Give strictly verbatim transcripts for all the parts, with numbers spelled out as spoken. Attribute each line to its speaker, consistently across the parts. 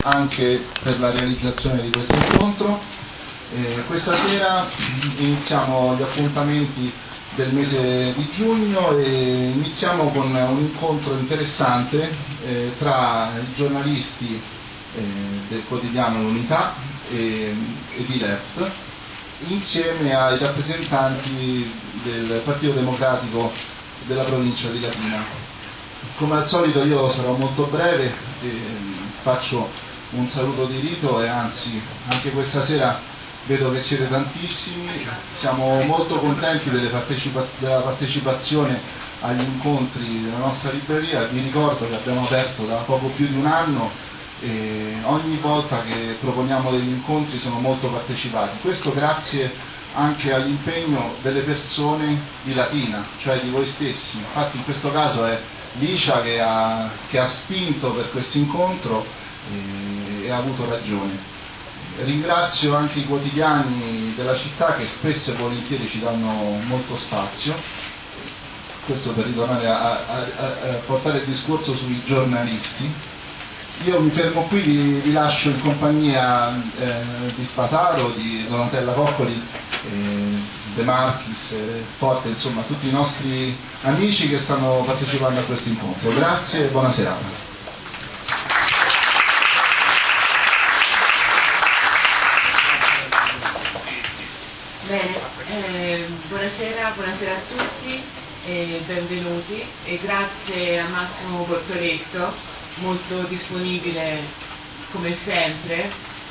Speaker 1: anche per la realizzazione di questo incontro. Eh, questa sera iniziamo gli appuntamenti del mese di giugno e iniziamo con un incontro interessante eh, tra i giornalisti eh, del quotidiano L'Unità e, e di Left, insieme ai rappresentanti del Partito Democratico della provincia di Latina. Come al solito io sarò molto breve, e faccio un saluto di rito e anzi anche questa sera vedo che siete tantissimi, siamo molto contenti delle partecipa- della partecipazione agli incontri della nostra libreria. Vi ricordo che abbiamo aperto da poco più di un anno e ogni volta che proponiamo degli incontri sono molto partecipati. Questo grazie anche all'impegno delle persone di Latina, cioè di voi stessi. Infatti in questo caso è Licia che ha, che ha spinto per questo incontro e, e ha avuto ragione. Ringrazio anche i quotidiani della città che spesso e volentieri ci danno molto spazio. Questo per ritornare a, a, a, a portare il discorso sui giornalisti. Io mi fermo qui, vi, vi lascio in compagnia eh, di Spataro, di Donatella Coccoli, eh, De Marchis, eh, Forte, insomma tutti i nostri amici che stanno partecipando a questo incontro. Grazie e buona serata.
Speaker 2: Bene, eh, buonasera, buonasera a tutti e benvenuti e grazie a Massimo Bortoletto, molto disponibile come sempre.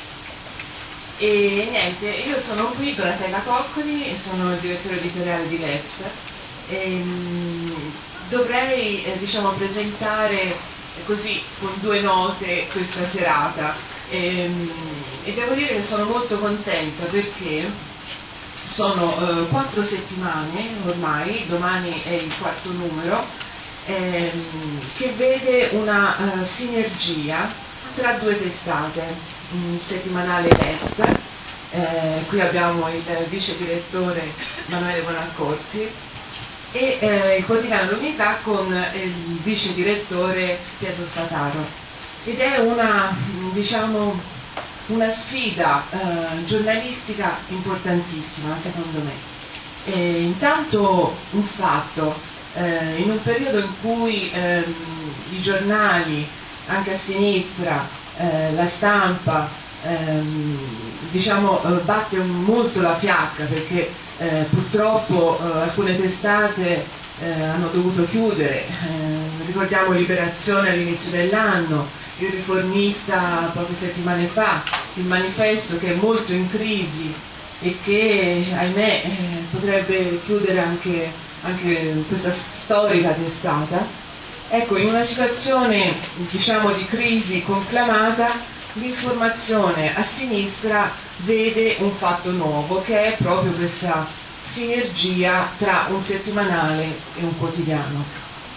Speaker 2: E niente, io sono qui, Donatella Coccoli, e sono il direttore editoriale di Left. E, mh, dovrei eh, diciamo presentare così con due note questa serata e, mh, e devo dire che sono molto contenta perché sono eh, quattro settimane ormai, domani è il quarto numero, ehm, che vede una uh, sinergia tra due testate, il settimanale Left, eh, qui abbiamo il vice direttore Emanuele Bonaccorsi e eh, il quotidiano L'Unità con il vice direttore Pietro Spataro, ed è una, diciamo, una sfida eh, giornalistica importantissima secondo me. E intanto un fatto, eh, in un periodo in cui ehm, i giornali, anche a sinistra, eh, la stampa, ehm, diciamo, eh, batte un, molto la fiacca perché eh, purtroppo eh, alcune testate eh, hanno dovuto chiudere, eh, ricordiamo Liberazione all'inizio dell'anno, il Riformista poche settimane fa, il Manifesto che è molto in crisi e che ahimè eh, potrebbe chiudere anche, anche questa storica testata. Ecco, in una situazione diciamo di crisi conclamata, l'informazione a sinistra vede un fatto nuovo che è proprio questa sinergia tra un settimanale e un quotidiano.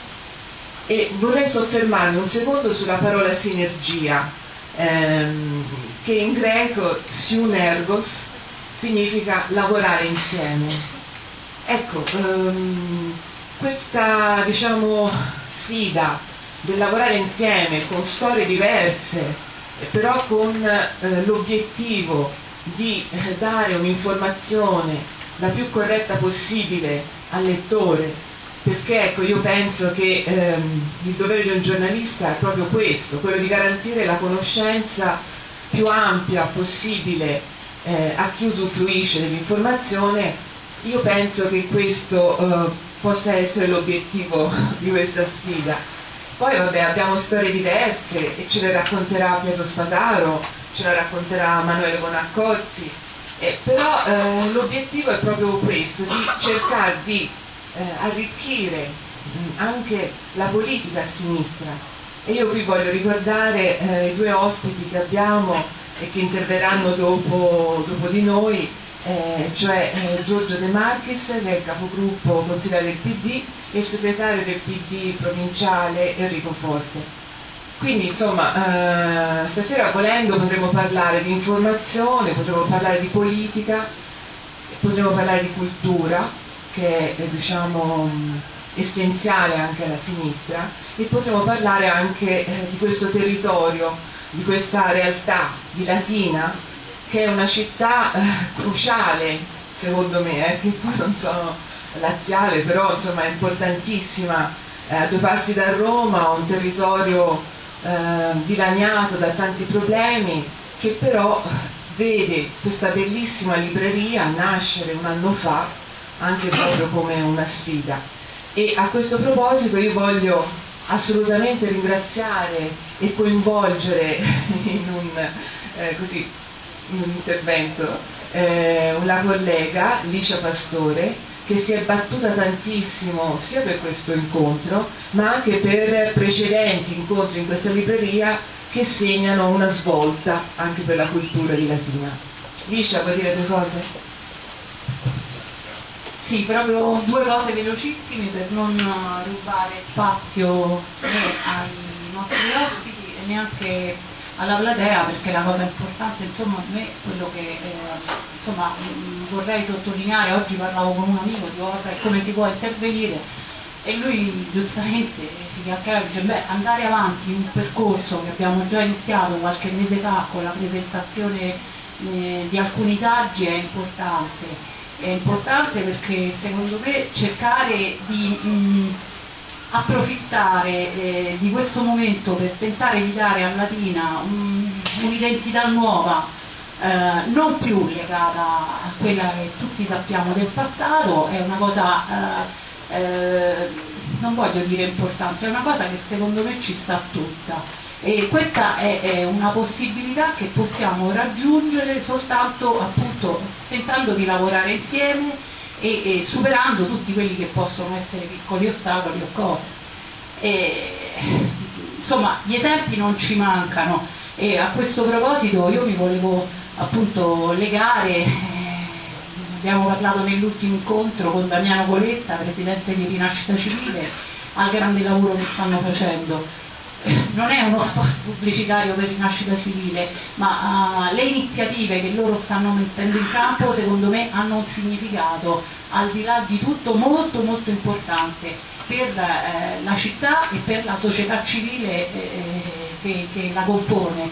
Speaker 2: E vorrei soffermarmi un secondo sulla parola sinergia, ehm, che in greco synergos significa lavorare insieme. Ecco, ehm, questa diciamo sfida del lavorare insieme con storie diverse, però con eh, l'obiettivo di eh, dare un'informazione la più corretta possibile al lettore, perché ecco, io penso che ehm, il dovere di un giornalista è proprio questo, quello di garantire la conoscenza più ampia possibile eh, a chi usufruisce dell'informazione. Io penso che questo eh, possa essere l'obiettivo di questa sfida. Poi vabbè, abbiamo storie diverse e ce le racconterà Pietro Spataro, ce la racconterà Emanuele Bonaccorsi, eh, però eh, l'obiettivo è proprio questo, di cercare di Eh, arricchire mh, anche la politica a sinistra. E io qui voglio ricordare eh, i due ospiti che abbiamo e che interverranno dopo, dopo di noi, eh, cioè eh, Giorgio De Marchis, che è il capogruppo consigliere del P D, e il segretario del P D provinciale Enrico Forte. Quindi insomma eh, stasera volendo potremo parlare di informazione, potremo parlare di politica, potremo parlare di cultura, che è diciamo essenziale anche alla sinistra, e potremo parlare anche eh, di questo territorio di questa realtà di Latina, che è una città eh, cruciale secondo me, eh, che poi non sono laziale, però insomma è importantissima, eh, a due passi da Roma, un territorio eh, dilaniato da tanti problemi, che però vede questa bellissima libreria nascere un anno fa anche proprio come una sfida. E a questo proposito io voglio assolutamente ringraziare e coinvolgere in un, eh, così, in un intervento eh, la collega Licia Pastore, che si è battuta tantissimo sia per questo incontro ma anche per precedenti incontri in questa libreria che segnano una svolta anche per la cultura di Latina. Licia, vuoi dire due cose?
Speaker 3: Sì, proprio due cose velocissime per non rubare spazio né ai nostri ospiti e neanche alla platea, perché la cosa importante, insomma, a me quello che eh, insomma, mh, vorrei sottolineare, oggi parlavo con un amico di Orra e come si può intervenire, e lui giustamente si chiacchierava e dice: beh, andare avanti in un percorso che abbiamo già iniziato qualche mese fa con la presentazione eh, di alcuni saggi è importante. È importante perché secondo me cercare di mh, approfittare eh, di questo momento per tentare di dare a Latina un, un'identità nuova, eh, non più legata a quella che tutti sappiamo del passato, è una cosa, eh, eh, non voglio dire importante, è una cosa che secondo me ci sta tutta. E questa è, è una possibilità che possiamo raggiungere soltanto appunto tentando di lavorare insieme e, e superando tutti quelli che possono essere piccoli ostacoli o cose. E, insomma, gli esempi non ci mancano, e a questo proposito io mi volevo appunto legare, eh, abbiamo parlato nell'ultimo incontro con Damiano Coletta, presidente di Rinascita Civile, al grande lavoro che stanno facendo. Non è uno spot pubblicitario per Rinascita Civile, ma uh, le iniziative che loro stanno mettendo in campo secondo me hanno un significato al di là di tutto molto molto importante per eh, la città e per la società civile eh, che, che la compone.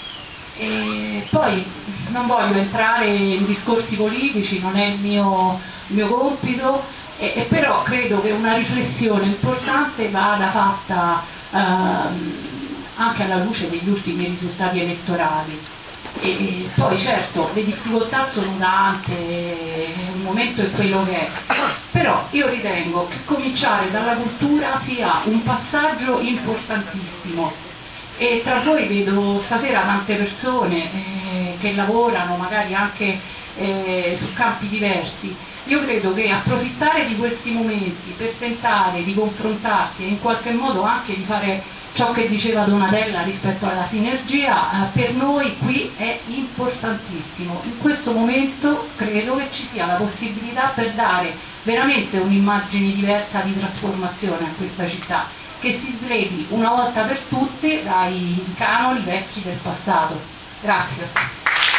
Speaker 3: E poi non voglio entrare in discorsi politici, non è il mio, il mio compito, e, e però credo che una riflessione importante vada fatta Uh, anche alla luce degli ultimi risultati elettorali. E, e poi certo le difficoltà sono tante, il momento è quello che è, però io ritengo che cominciare dalla cultura sia un passaggio importantissimo, e tra voi vedo stasera tante persone eh, che lavorano magari anche eh, su campi diversi. Io credo che approfittare di questi momenti per tentare di confrontarsi e in qualche modo anche di fare ciò che diceva Donatella rispetto alla sinergia, eh, per noi qui è importantissimo. In questo momento credo che ci sia la possibilità per dare veramente un'immagine diversa di trasformazione a questa città, che si slevi una volta per tutte dai canoni vecchi del passato. Grazie.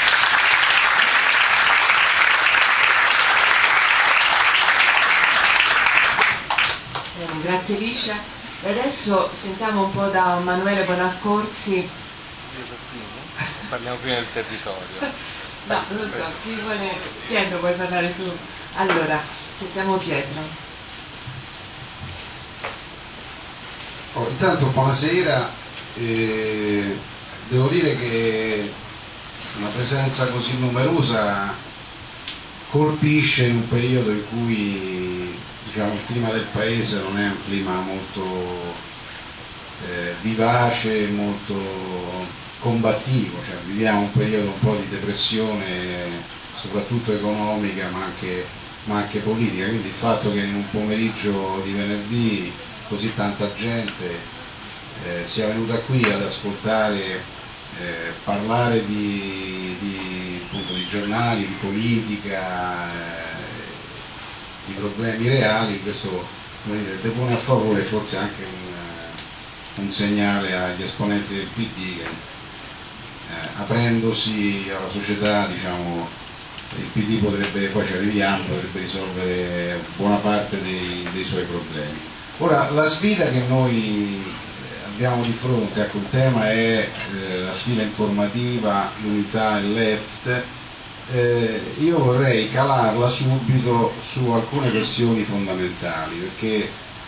Speaker 2: Grazie Licia. E adesso sentiamo un po' da Manuele Bonaccorsi.
Speaker 4: Parliamo prima del territorio.
Speaker 2: No, non lo so, chi vuole... Pietro, vuoi parlare tu? Allora, sentiamo Pietro.
Speaker 5: Oh, intanto buonasera, eh, devo dire che una presenza così numerosa colpisce in un periodo in cui, diciamo, il clima del paese non è un clima molto eh, vivace, molto combattivo, cioè viviamo un periodo un po' di depressione, soprattutto economica ma anche, ma anche politica, quindi il fatto che in un pomeriggio di venerdì così tanta gente eh, sia venuta qui ad ascoltare, eh, parlare di, di, appunto, di giornali, di politica, eh, di problemi reali, questo, come dire, depone a favore, forse anche un, un segnale agli esponenti del P D che eh, aprendosi alla società, diciamo, il P D potrebbe, poi ci arriviamo, potrebbe risolvere buona parte dei, dei suoi problemi. Ora, la sfida che noi abbiamo di fronte, ecco, il tema è eh, la sfida informativa, l'unità e il left. Eh, io vorrei calarla subito su alcune questioni fondamentali, perché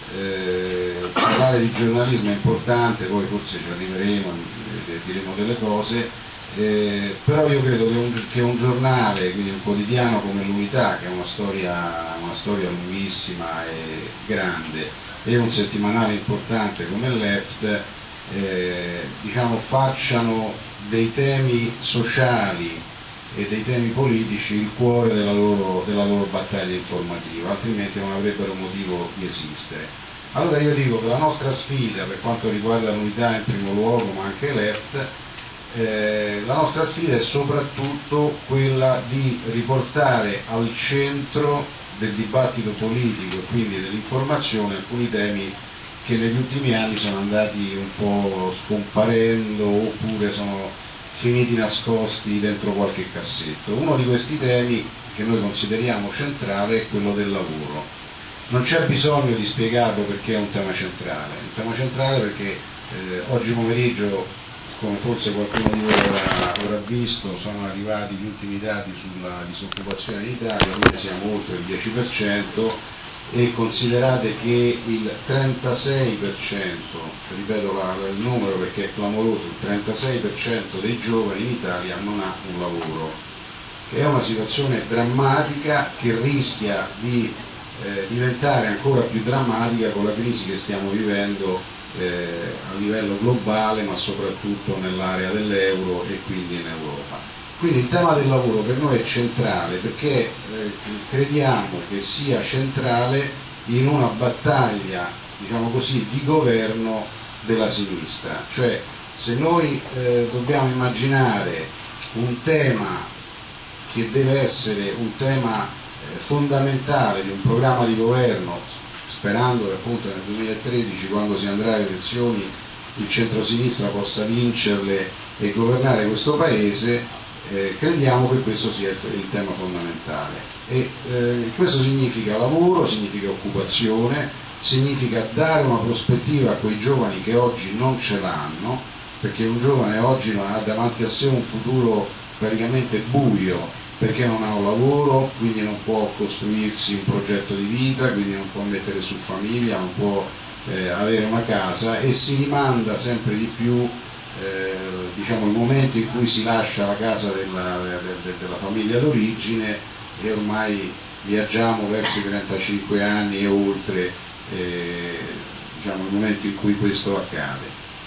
Speaker 5: eh, parlare di giornalismo è importante, poi forse ci arriveremo e diremo delle cose, eh, però io credo che un, che un giornale, quindi un quotidiano come l'Unità, che è una storia, una storia lunghissima e grande, e un settimanale importante come il Left, eh, diciamo, facciano dei temi sociali e dei temi politici il cuore della loro, della loro battaglia informativa, altrimenti non avrebbero motivo di esistere. Allora io dico che la nostra sfida, per quanto riguarda l'Unità in primo luogo, ma anche Left, eh, la nostra sfida è soprattutto quella di riportare al centro del dibattito politico e quindi dell'informazione alcuni temi che negli ultimi anni sono andati un po' scomparendo oppure sono finiti nascosti dentro qualche cassetto. Uno di questi temi che noi consideriamo centrale è quello del lavoro. Non c'è bisogno di spiegarlo perché è un tema centrale, è un tema centrale perché eh, oggi pomeriggio, come forse qualcuno di voi avrà, avrà visto, sono arrivati gli ultimi dati sulla disoccupazione in Italia, noi siamo oltre il dieci per cento e considerate che il trentasei per cento, ripeto la, il numero perché è clamoroso, il trentasei per cento dei giovani in Italia non ha un lavoro, che è una situazione drammatica che rischia di eh, diventare ancora più drammatica con la crisi che stiamo vivendo eh, a livello globale, ma soprattutto nell'area dell'euro e quindi in Europa. Quindi il tema del lavoro per noi è centrale perché eh, crediamo che sia centrale in una battaglia, diciamo così, di governo della sinistra. Cioè, se noi eh, dobbiamo immaginare un tema che deve essere un tema eh, fondamentale di un programma di governo, sperando che appunto nel duemilatredici, quando si andrà alle elezioni, il centrosinistra possa vincerle e governare questo Paese, Eh, crediamo che questo sia il tema fondamentale e eh, questo significa lavoro, significa occupazione, significa dare una prospettiva a quei giovani che oggi non ce l'hanno, perché un giovane oggi ha davanti a sé un futuro praticamente buio perché non ha un lavoro, quindi non può costruirsi un progetto di vita, quindi non può mettere su famiglia, non può eh, avere una casa e si rimanda sempre di più Eh, diciamo il momento in cui si lascia la casa della, de, de, della famiglia d'origine e ormai viaggiamo verso i trentacinque anni e oltre, eh, diciamo il momento in cui questo accade.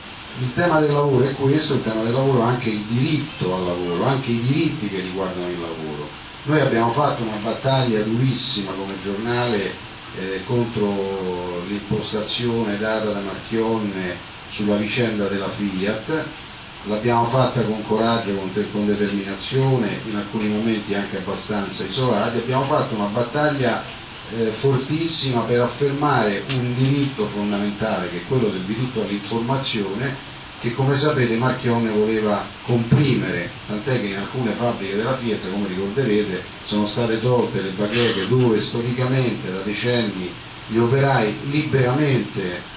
Speaker 5: Il tema del lavoro è questo, il tema del lavoro è anche il diritto al lavoro, anche i diritti che riguardano il lavoro. Noi abbiamo fatto una battaglia durissima come giornale eh, contro l'impostazione data da Marchionne sulla vicenda della Fiat, l'abbiamo fatta con coraggio, con, te, con determinazione, in alcuni momenti anche abbastanza isolati, abbiamo fatto una battaglia eh, fortissima per affermare un diritto fondamentale che è quello del diritto all'informazione che, come sapete, Marchionne voleva comprimere, tant'è che in alcune fabbriche della Fiat, come ricorderete, sono state tolte le bacheche dove storicamente da decenni gli operai liberamente,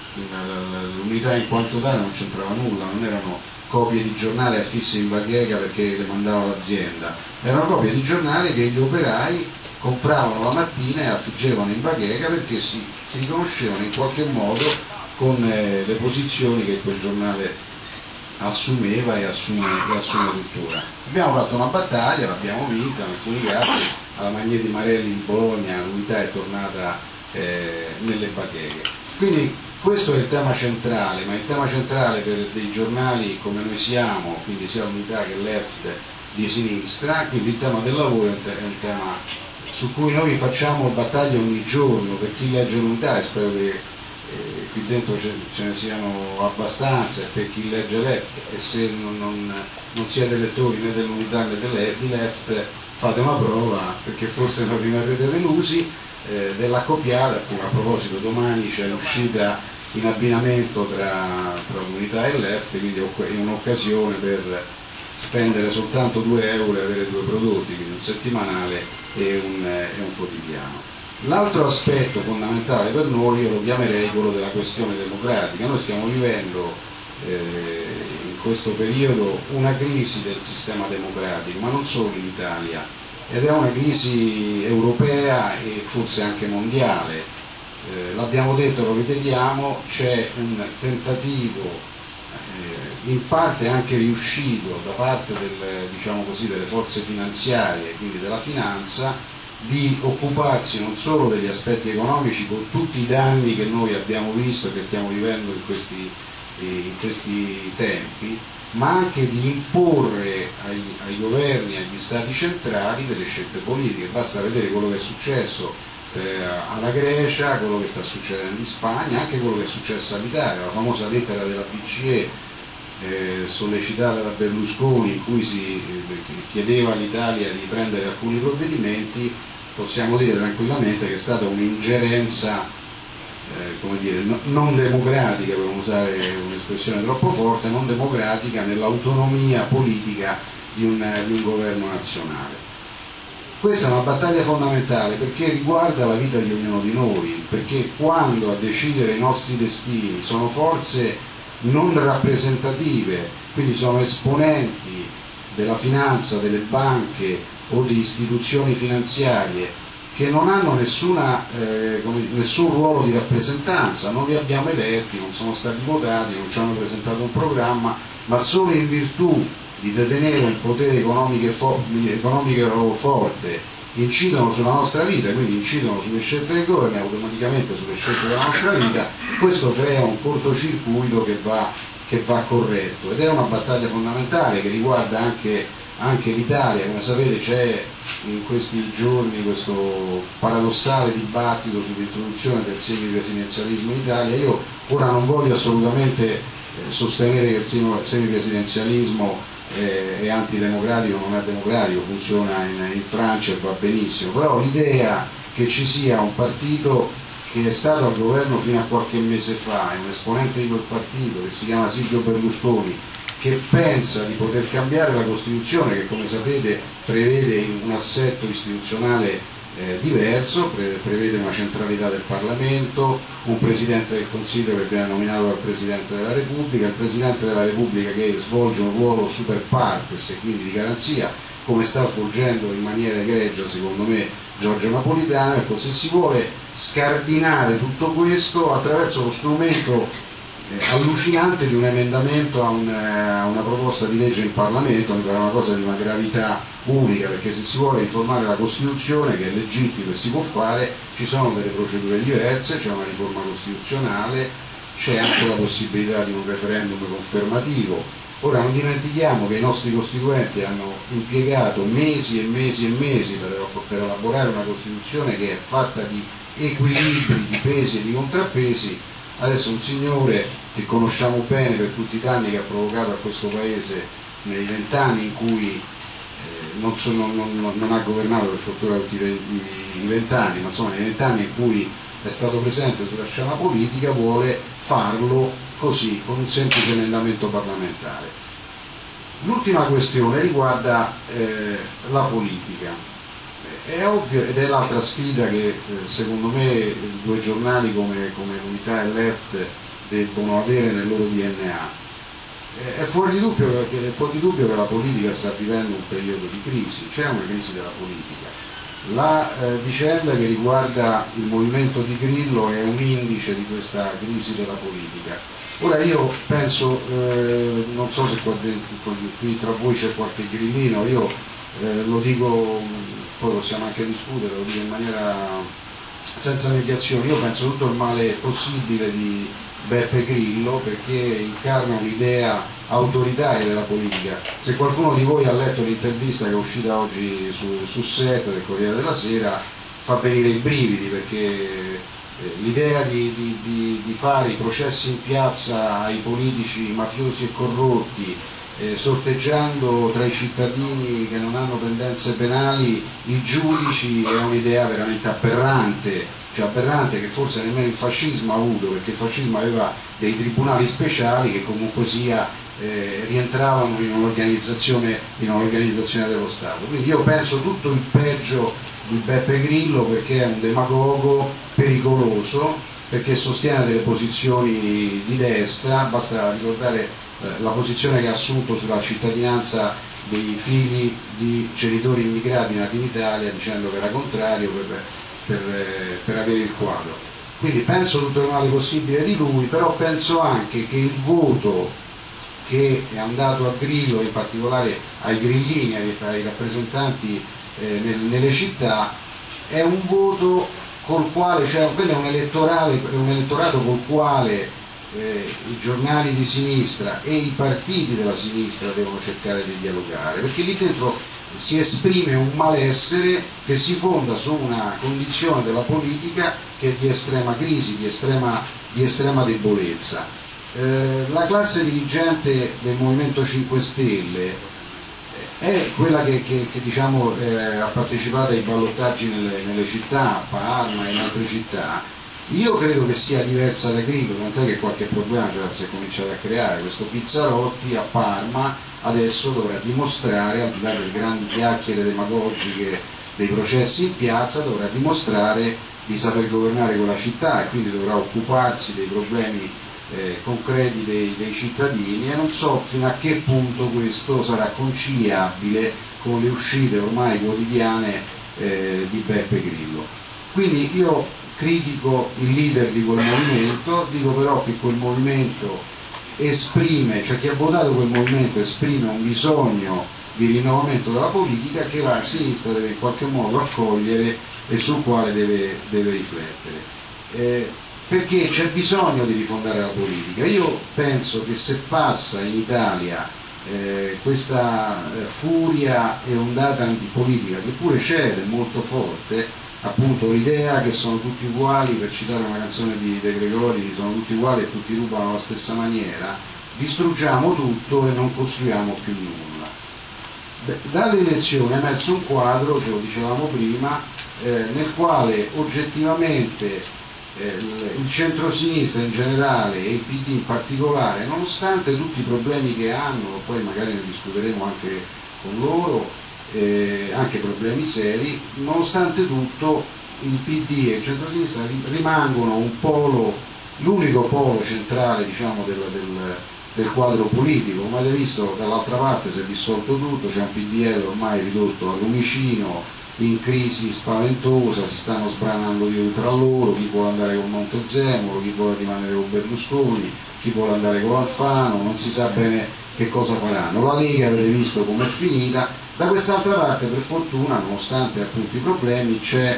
Speaker 5: l'unità in quanto tale non c'entrava nulla, non erano copie di giornale affisse in bacheca perché le mandava l'azienda, erano copie di giornale che gli operai compravano la mattina e affiggevano in bacheca perché si, si riconoscevano in qualche modo con eh, le posizioni che quel giornale assumeva e assume, e assume tuttora. Abbiamo fatto una battaglia, l'abbiamo vinta, in alcuni casi alla Magneti Marelli di Bologna l'unità è tornata eh, nelle bacheche. Quindi questo è il tema centrale, ma il tema centrale per dei giornali come noi siamo, quindi sia l'Unità che Left di sinistra, quindi il tema del lavoro è un tema su cui noi facciamo battaglia ogni giorno per chi legge l'Unità e spero che eh, qui dentro ce, ce ne siano abbastanza, e per chi legge Left, e se non, non, non siete lettori né dell'Unità né di Left fate una prova perché forse non rimarrete delusi. Eh, dell'accoppiata, a proposito domani c'è l'uscita in abbinamento tra, tra l'Unità e Left, quindi è un'occasione per spendere soltanto due euro e avere due prodotti, quindi un settimanale e un, e un quotidiano. L'altro aspetto fondamentale per noi io lo chiamerei quello della questione democratica. Noi stiamo vivendo eh, in questo periodo una crisi del sistema democratico, ma non solo in Italia, ed è una crisi europea e forse anche mondiale. Eh, l'abbiamo detto, lo ripetiamo, c'è un tentativo eh, in parte anche riuscito da parte del, diciamo così, delle forze finanziarie, quindi della finanza, di occuparsi non solo degli aspetti economici con tutti i danni che noi abbiamo visto e che stiamo vivendo in questi, eh, in questi tempi, ma anche di imporre ai, ai governi, agli stati centrali delle scelte politiche. Basta vedere quello che è successo eh, alla Grecia, quello che sta succedendo in Spagna, anche quello che è successo all'Italia, la famosa lettera della B C E eh, sollecitata da Berlusconi, in cui si eh, chiedeva all'Italia di prendere alcuni provvedimenti. Possiamo dire tranquillamente che è stata un'ingerenza Eh, come dire, no, non democratica, per usare un'espressione troppo forte, non democratica nell'autonomia politica di un, di un governo nazionale. Questa è una battaglia fondamentale perché riguarda la vita di ognuno di noi, perché quando a decidere i nostri destini sono forze non rappresentative, quindi sono esponenti della finanza, delle banche o di istituzioni finanziarie che non hanno nessuna, eh, come, nessun ruolo di rappresentanza, non li abbiamo eletti, non sono stati votati, non ci hanno presentato un programma, ma solo in virtù di detenere un potere economico, fo economico forte incidono sulla nostra vita, quindi incidono sulle scelte del governo e automaticamente sulle scelte della nostra vita. Questo crea un cortocircuito che va, che va corretto, ed è una battaglia fondamentale che riguarda anche anche l'Italia. Come sapete c'è in questi giorni questo paradossale dibattito sull'introduzione del semipresidenzialismo in Italia. Io ora non voglio assolutamente eh, sostenere che il semipresidenzialismo eh, è antidemocratico, non è democratico, funziona in, in Francia e va benissimo, però l'idea che ci sia un partito che è stato al governo fino a qualche mese fa, è un esponente di quel partito che si chiama Silvio Berlusconi, che pensa di poter cambiare la Costituzione, che come sapete prevede un assetto istituzionale eh, diverso, pre prevede una centralità del Parlamento, un Presidente del Consiglio che viene nominato dal Presidente della Repubblica, il Presidente della Repubblica che svolge un ruolo super partes e quindi di garanzia, come sta svolgendo in maniera egregia secondo me Giorgio Napolitano. Ecco, se si vuole scardinare tutto questo attraverso lo strumento allucinante di un emendamento a, un, a una proposta di legge in Parlamento, mi pare una cosa di una gravità unica, perché se si vuole riformare la Costituzione, che è legittimo e si può fare, ci sono delle procedure diverse, c'è una riforma costituzionale, c'è anche la possibilità di un referendum confermativo. Ora non dimentichiamo che i nostri costituenti hanno impiegato mesi e mesi e mesi per, per elaborare una Costituzione che è fatta di equilibri, di pesi e di contrappesi. Adesso un signore che conosciamo bene per tutti i danni che ha provocato a questo Paese nei vent'anni in cui eh, non, so, non, non, non ha governato per fortuna tutti i vent'anni, ma insomma nei vent'anni in cui è stato presente sulla scena politica, vuole farlo così, con un semplice emendamento parlamentare. L'ultima questione riguarda eh, la politica. È ovvio, ed è l'altra sfida che eh, secondo me due giornali come, come l'Unità e Left debbono avere nel loro D N A. Eh, è, fuori di dubbio che, è fuori di dubbio che la politica sta vivendo un periodo di crisi, c'è una crisi della politica. La eh, vicenda che riguarda il movimento di Grillo è un indice di questa crisi della politica. Ora io penso, eh, non so se qua dentro, qui tra voi c'è qualche grillino, io eh, lo dico, poi possiamo anche discutere, lo dico in maniera senza mediazione, io penso tutto il male possibile di Beppe Grillo perché incarna un'idea autoritaria della politica. Se qualcuno di voi ha letto l'intervista che è uscita oggi su, su Set del Corriere della Sera fa venire i brividi, perché l'idea di, di, di, di fare i processi in piazza ai politici mafiosi e corrotti, eh, sorteggiando tra i cittadini che non hanno pendenze penali i giudici, è un'idea veramente aberrante, cioè aberrante che forse nemmeno il fascismo ha avuto, perché il fascismo aveva dei tribunali speciali che comunque sia eh, rientravano in un'organizzazione in un'organizzazione dello Stato. Quindi io penso tutto il peggio di Beppe Grillo perché è un demagogo pericoloso, perché sostiene delle posizioni di destra. Basta ricordare eh, la posizione che ha assunto sulla cittadinanza dei figli di genitori immigrati nati in Italia, dicendo che era contrario per, per, eh, per avere il quadro. Quindi penso tutto il male possibile di lui, però penso anche che il voto che è andato a Grillo, in particolare ai grillini, ai, ai rappresentanti eh, nel, nelle città, è un voto col quale, cioè, quello è un, elettorale, un elettorato col quale eh, i giornali di sinistra e i partiti della sinistra devono cercare di dialogare, perché lì dentro si esprime un malessere che si fonda su una condizione della politica che è di estrema crisi, di estrema, di estrema debolezza. Eh, la classe dirigente del Movimento cinque Stelle è quella che, che, che diciamo, eh, ha partecipato ai ballottaggi nelle, nelle città, a Parma e in altre città. Io credo che sia diversa da Grillo, tant'è che qualche problema già si è cominciato a creare. Questo Pizzarotti a Parma adesso dovrà dimostrare, al di là delle grandi chiacchiere demagogiche dei processi in piazza, dovrà dimostrare di saper governare quella città e quindi dovrà occuparsi dei problemi eh, concreti dei, dei cittadini, e non so fino a che punto questo sarà conciliabile con le uscite ormai quotidiane eh, di Beppe Grillo. Quindi io critico il leader di quel movimento, dico però che quel movimento esprime, cioè chi ha votato quel movimento esprime un bisogno di rinnovamento della politica che la sinistra deve in qualche modo accogliere e sul quale deve, deve riflettere. Eh, perché c'è bisogno di rifondare la politica. Io penso che se passa in Italia eh, questa eh, furia e ondata antipolitica, che pure c'è ed è molto forte, appunto l'idea che sono tutti uguali, per citare una canzone di De Gregori, sono tutti uguali e tutti rubano alla stessa maniera, distruggiamo tutto e non costruiamo più nulla. Beh, dalle elezioni è emerso un quadro, ce lo dicevamo prima, eh, nel quale oggettivamente eh, il centro-sinistra in generale e il P D in particolare, nonostante tutti i problemi che hanno, poi magari ne discuteremo anche con loro, eh, anche problemi seri, nonostante tutto il P D e il centro-sinistra rimangono un polo, l'unico polo centrale, diciamo, del, del, del quadro politico. Come avete visto, dall'altra parte si è dissolto tutto, c'è un P D L ormai ridotto al lumicino, in crisi spaventosa, si stanno sbranando tra loro, chi vuole andare con Montezemolo, chi vuole rimanere con Berlusconi, chi vuole andare con Alfano, non si sa bene che cosa faranno. La Lega avete visto com'è finita. Da quest'altra parte, per fortuna, nonostante appunto i problemi, c'è,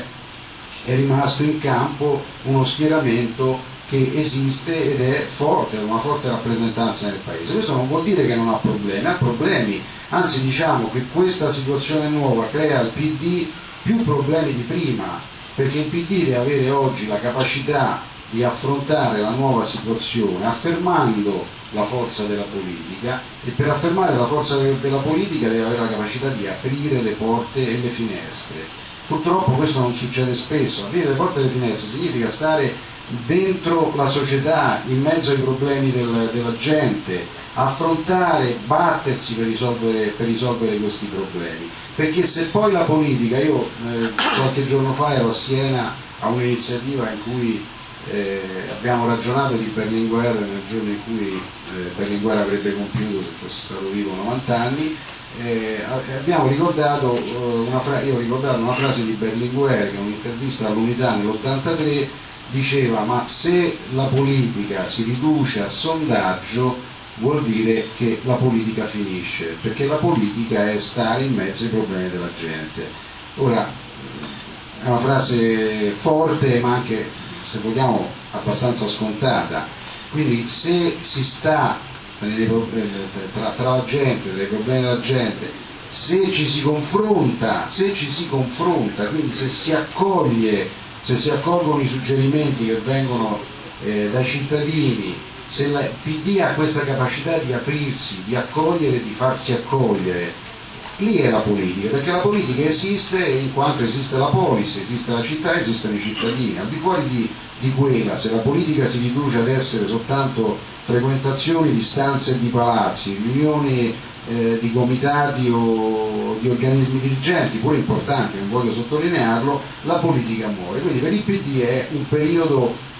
Speaker 5: è rimasto in campo uno schieramento che esiste ed è forte, ha una forte rappresentanza nel paese. Questo non vuol dire che non ha problemi, ha problemi, anzi diciamo che questa situazione nuova crea al P D più problemi di prima, perché il P D deve avere oggi la capacità di affrontare la nuova situazione affermando la forza della politica, e per affermare la forza de- della politica deve avere la capacità di aprire le porte e le finestre. Purtroppo questo non succede spesso. Aprire le porte e le finestre significa stare dentro la società, in mezzo ai problemi del, della gente, affrontare, battersi per risolvere, per risolvere questi problemi. Perché se poi la politica, io eh, qualche giorno fa ero a Siena a un'iniziativa in cui eh, abbiamo ragionato di Berlinguer nel giorno in cui eh, Berlinguer avrebbe compiuto, se fosse stato vivo, novanta anni, eh, abbiamo ricordato, eh, una fra- io ho ricordato una frase di Berlinguer che in un'intervista all'Unità nell'ottantatré diceva: ma se la politica si riduce a sondaggio vuol dire che la politica finisce, perché la politica è stare in mezzo ai problemi della gente. Ora, è una frase forte ma anche, se vogliamo, abbastanza scontata. Quindi se si sta tra, tra la gente, tra i problemi della gente, se ci si confronta, se ci si confronta, quindi se si accoglie, se si accolgono i suggerimenti che vengono eh, dai cittadini, se il P D ha questa capacità di aprirsi, di accogliere, di farsi accogliere, lì è la politica, perché la politica esiste in quanto esiste la polis, esiste la città, esistono i cittadini. Al di fuori di, di quella, se la politica si riduce ad essere soltanto frequentazioni di stanze e di palazzi, riunioni eh, di comitati o di organismi dirigenti, pure importanti, non voglio sottolinearlo, la politica muore. Quindi per il P D è un periodo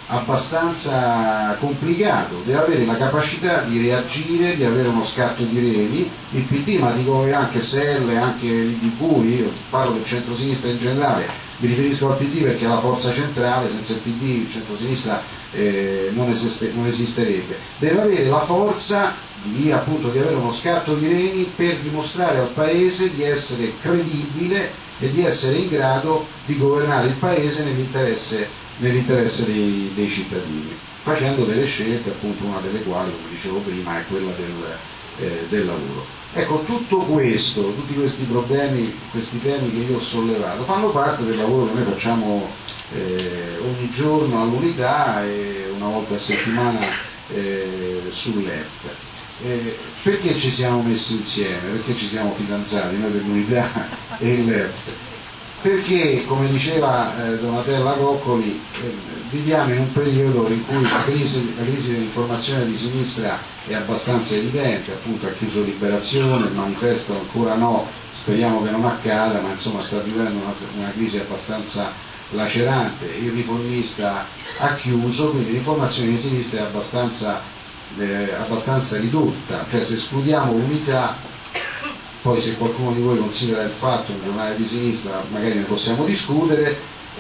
Speaker 5: abbastanza complicato, deve avere la capacità di reagire, di avere uno scatto di reni. Il P D, ma dico anche S L, anche l'I D V, io parlo del centro-sinistra in generale, mi riferisco al P D perché è la forza centrale, senza il P D il centro-sinistra eh, non, esiste, non esisterebbe. Deve avere la forza di, appunto, di avere uno scatto di reni per dimostrare al Paese di essere credibile e di essere in grado di governare il Paese nell'interesse nell'interesse dei, dei cittadini, facendo delle scelte, appunto una delle quali, come dicevo prima, è quella del, eh, del lavoro. Ecco, tutto questo, tutti questi problemi, questi temi che io ho sollevato, fanno parte del lavoro che noi facciamo eh, ogni giorno all'Unità e una volta a settimana eh, sul Left. Eh, perché ci siamo messi insieme? Perché ci siamo fidanzati, noi dell'Unità e il Left? Perché, come diceva eh, Donatella Coccoli, eh, viviamo in un periodo in cui la crisi, la crisi dell'informazione di sinistra è abbastanza evidente, appunto ha chiuso Liberazione, il manifesto ancora no, speriamo che non accada, ma insomma sta vivendo una, una crisi abbastanza lacerante, il Riformista ha chiuso, quindi l'informazione di sinistra è abbastanza, eh, abbastanza ridotta, cioè se escludiamo l'Unità. Poi se qualcuno di voi considera il Fatto un giornale di sinistra magari ne possiamo discutere,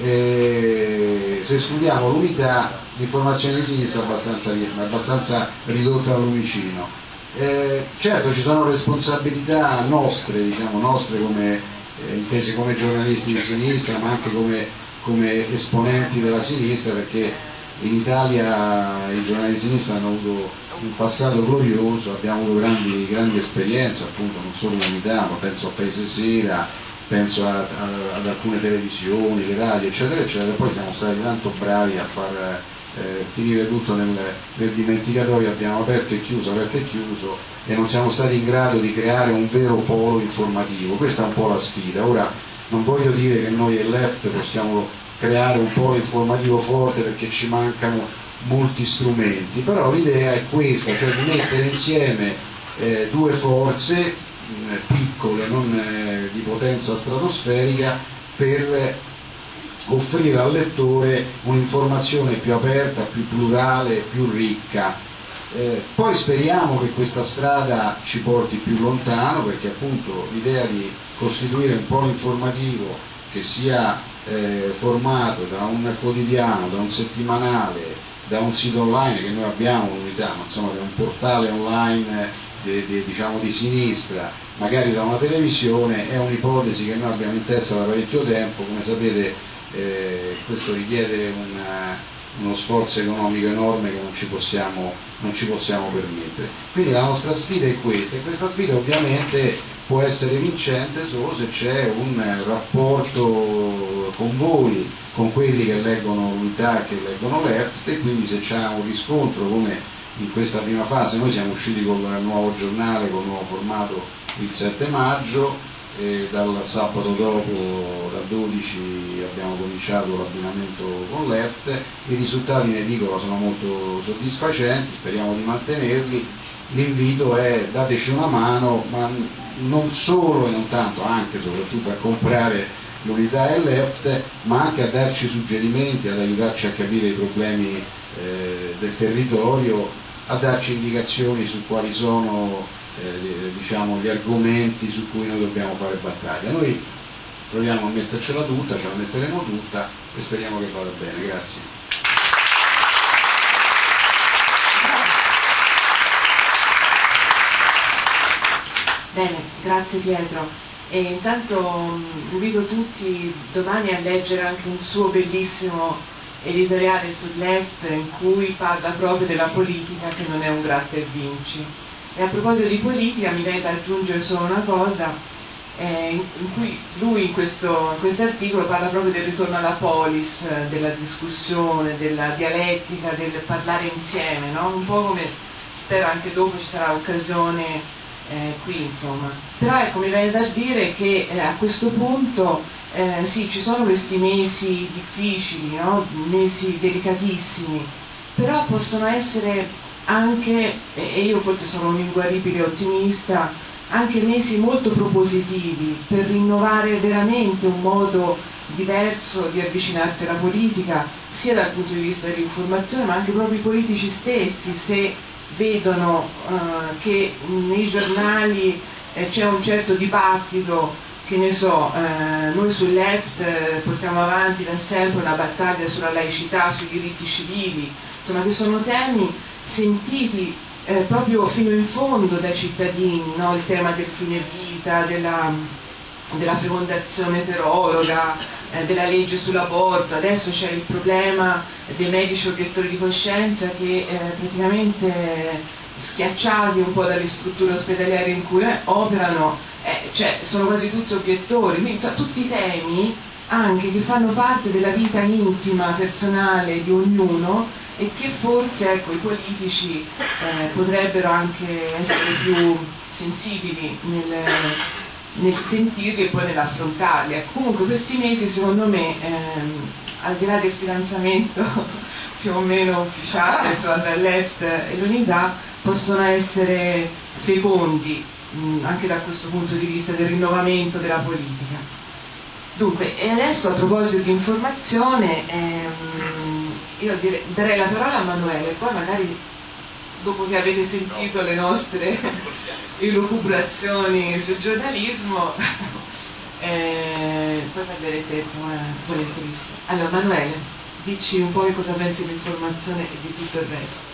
Speaker 5: eh, se escludiamo l'Unità l'informazione di sinistra è abbastanza, abbastanza ridotta al lumicino. Eh, certo ci sono responsabilità nostre, diciamo nostre come, eh, intese come giornalisti di sinistra ma anche come, come esponenti della sinistra, perché in Italia i giornali di sinistra hanno avuto un passato glorioso, abbiamo avuto grandi, grandi esperienze, appunto non solo l'Unità, ma penso a Paese Sera, penso a, a, ad alcune televisioni, le radio, eccetera, eccetera. Poi siamo stati tanto bravi a far eh, finire tutto nel, nel dimenticatoio, abbiamo aperto e chiuso, aperto e chiuso, e non siamo stati in grado di creare un vero polo informativo. Questa è un po' la sfida. Ora non voglio dire che noi e Left possiamo creare un polo informativo forte perché ci mancano molti strumenti, però l'idea è questa, cioè di mettere insieme eh, due forze eh, piccole, non eh, di potenza stratosferica, per offrire al lettore un'informazione più aperta, più plurale, più ricca. Eh, poi speriamo che questa strada ci porti più lontano, perché appunto l'idea di costituire un polo informativo che sia eh, formato da un quotidiano, da un settimanale, da un sito online che noi abbiamo un'unità, ma insomma da un portale online di, di, diciamo di sinistra, magari da una televisione, è un'ipotesi che noi abbiamo in testa da parecchio tempo. Come sapete eh, questo richiede una, uno sforzo economico enorme che non ci, possiamo, non ci possiamo permettere. Quindi la nostra sfida è questa, e questa sfida ovviamente può essere vincente solo se c'è un rapporto con voi, con quelli che leggono l'Unità e che leggono Left, e quindi se c'è un riscontro come in questa prima fase. Noi siamo usciti con il nuovo giornale, con il nuovo formato il sette maggio, e dal sabato dopo, dal dodici, abbiamo cominciato l'abbinamento con Left. I risultati in edicola sono molto soddisfacenti, speriamo di mantenerli. L'invito è: dateci una mano, ma non solo e non tanto, anche e soprattutto a comprare l'Unità e Left, ma anche a darci suggerimenti, ad aiutarci a capire i problemi eh, del territorio, a darci indicazioni su quali sono eh, diciamo, gli argomenti su cui noi dobbiamo fare battaglia. Noi proviamo a mettercela tutta, ce la metteremo tutta e speriamo che vada bene. Grazie.
Speaker 2: Bene, grazie Pietro. E intanto invito tutti domani a leggere anche un suo bellissimo editoriale sul Left, in cui parla proprio della politica che non è un gratta e vinci. E a proposito di politica mi viene da aggiungere solo una cosa, eh, in cui lui in questo, in questo articolo parla proprio del ritorno alla polis, della discussione, della dialettica, del parlare insieme, no? Un po' come spero anche dopo ci sarà occasione Eh, qui insomma. Però ecco, mi viene da dire che eh, a questo punto eh, sì, ci sono questi mesi difficili, no? Mesi delicatissimi, però possono essere anche, e io forse sono un inguaribile ottimista, anche mesi molto propositivi per rinnovare veramente un modo diverso di avvicinarsi alla politica, sia dal punto di vista dell'informazione, ma anche proprio i politici stessi, se vedono eh, che nei giornali eh, c'è un certo dibattito, che ne so, eh, noi sul left eh, portiamo avanti da sempre una battaglia sulla laicità, sui diritti civili, insomma, che sono temi sentiti eh, proprio fino in fondo dai cittadini, no? Il tema del fine vita, della, della fecondazione eterologa, eh, della legge sull'aborto. Adesso c'è il problema dei medici obiettori di coscienza che eh, praticamente schiacciati un po' dalle strutture ospedaliere in cui operano, eh, cioè sono quasi tutti obiettori, quindi sono tutti temi anche che fanno parte della vita intima, personale di ognuno, e che forse, ecco, i politici eh, potrebbero anche essere più sensibili nel, nel sentirli e poi nell'affrontarli. Ecco, comunque questi mesi secondo me, ehm, al di là del finanziamento più o meno ufficiale, insomma, tra il left e l'unità, possono essere fecondi mh, anche da questo punto di vista del rinnovamento della politica. Dunque, e adesso a proposito di informazione, ehm, io direi, darei la parola a Manuele, poi magari dopo che avete sentito le nostre elucubrazioni sul giornalismo, eh, poi parlerete, insomma, volentierissimo. Allora, Manuele, dici un po' che cosa pensi dell'informazione e di tutto il resto.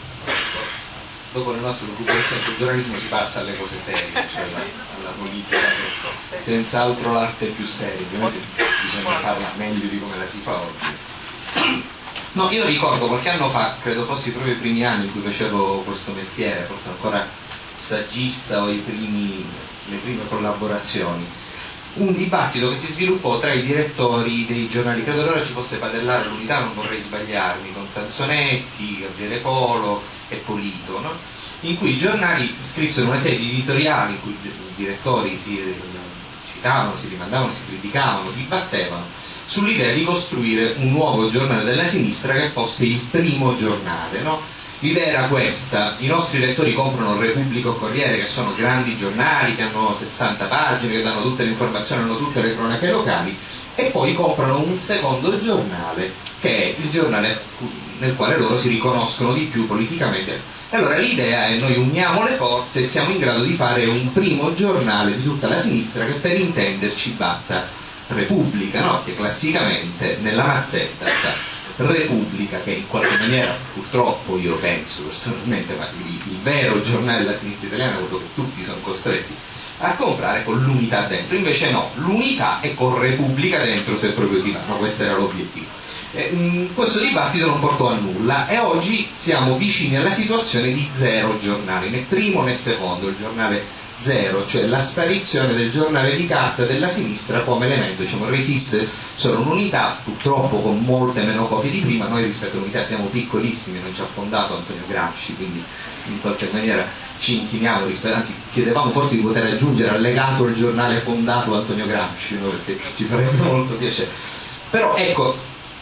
Speaker 4: Dopo le nostre preoccupazioni sul giornalismo si passa alle cose serie, cioè alla, alla politica, senz'altro l'arte più seria, ovviamente bisogna farla meglio di come la si fa oggi. No, io ricordo qualche anno fa, credo fossi proprio i primi anni in cui facevo questo mestiere, forse ancora saggista o i primi, le prime collaborazioni, un dibattito che si sviluppò tra i direttori dei giornali, credo allora ci fosse Padellaro, l'Unità, non vorrei sbagliarmi, con Sansonetti, Gabriele Polo e Polito, no? In cui i giornali scrissero una serie di editoriali in cui i direttori si citavano, si rimandavano, si criticavano, dibattevano sull'idea di costruire un nuovo giornale della sinistra che fosse il primo giornale, no? L'idea era questa: i nostri lettori comprano Repubblica o Corriere, che sono grandi giornali che hanno sessanta pagine, che danno tutte le informazioni, hanno tutte le cronache locali, e poi comprano un secondo giornale che è il giornale nel quale loro si riconoscono di più politicamente. E allora l'idea è: noi uniamo le forze e siamo in grado di fare un primo giornale di tutta la sinistra che, per intenderci, batta Repubblica, no? Che classicamente nella mazzetta sta Repubblica, che in qualche maniera, purtroppo io penso personalmente, ma il, il vero giornale della sinistra italiana, quello che tutti sono costretti a comprare, con l'Unità dentro. Invece no, l'Unità è con Repubblica dentro, se proprio ti va, no? Questo era l'obiettivo. Eh, mh, questo dibattito non portò a nulla e oggi siamo vicini alla situazione di zero giornali, né primo né secondo, il giornale zero, cioè la sparizione del giornale di carta della sinistra come elemento, diciamo, resiste solo un'Unità, purtroppo con molte meno copie di prima. Noi rispetto all'Unità siamo piccolissimi, non ci ha fondato Antonio Gramsci, quindi in qualche maniera ci inchiniamo, anzi chiedevamo forse di poter aggiungere allegato il giornale fondato da Antonio Gramsci, no? Perché ci farebbe molto piacere. Però ecco,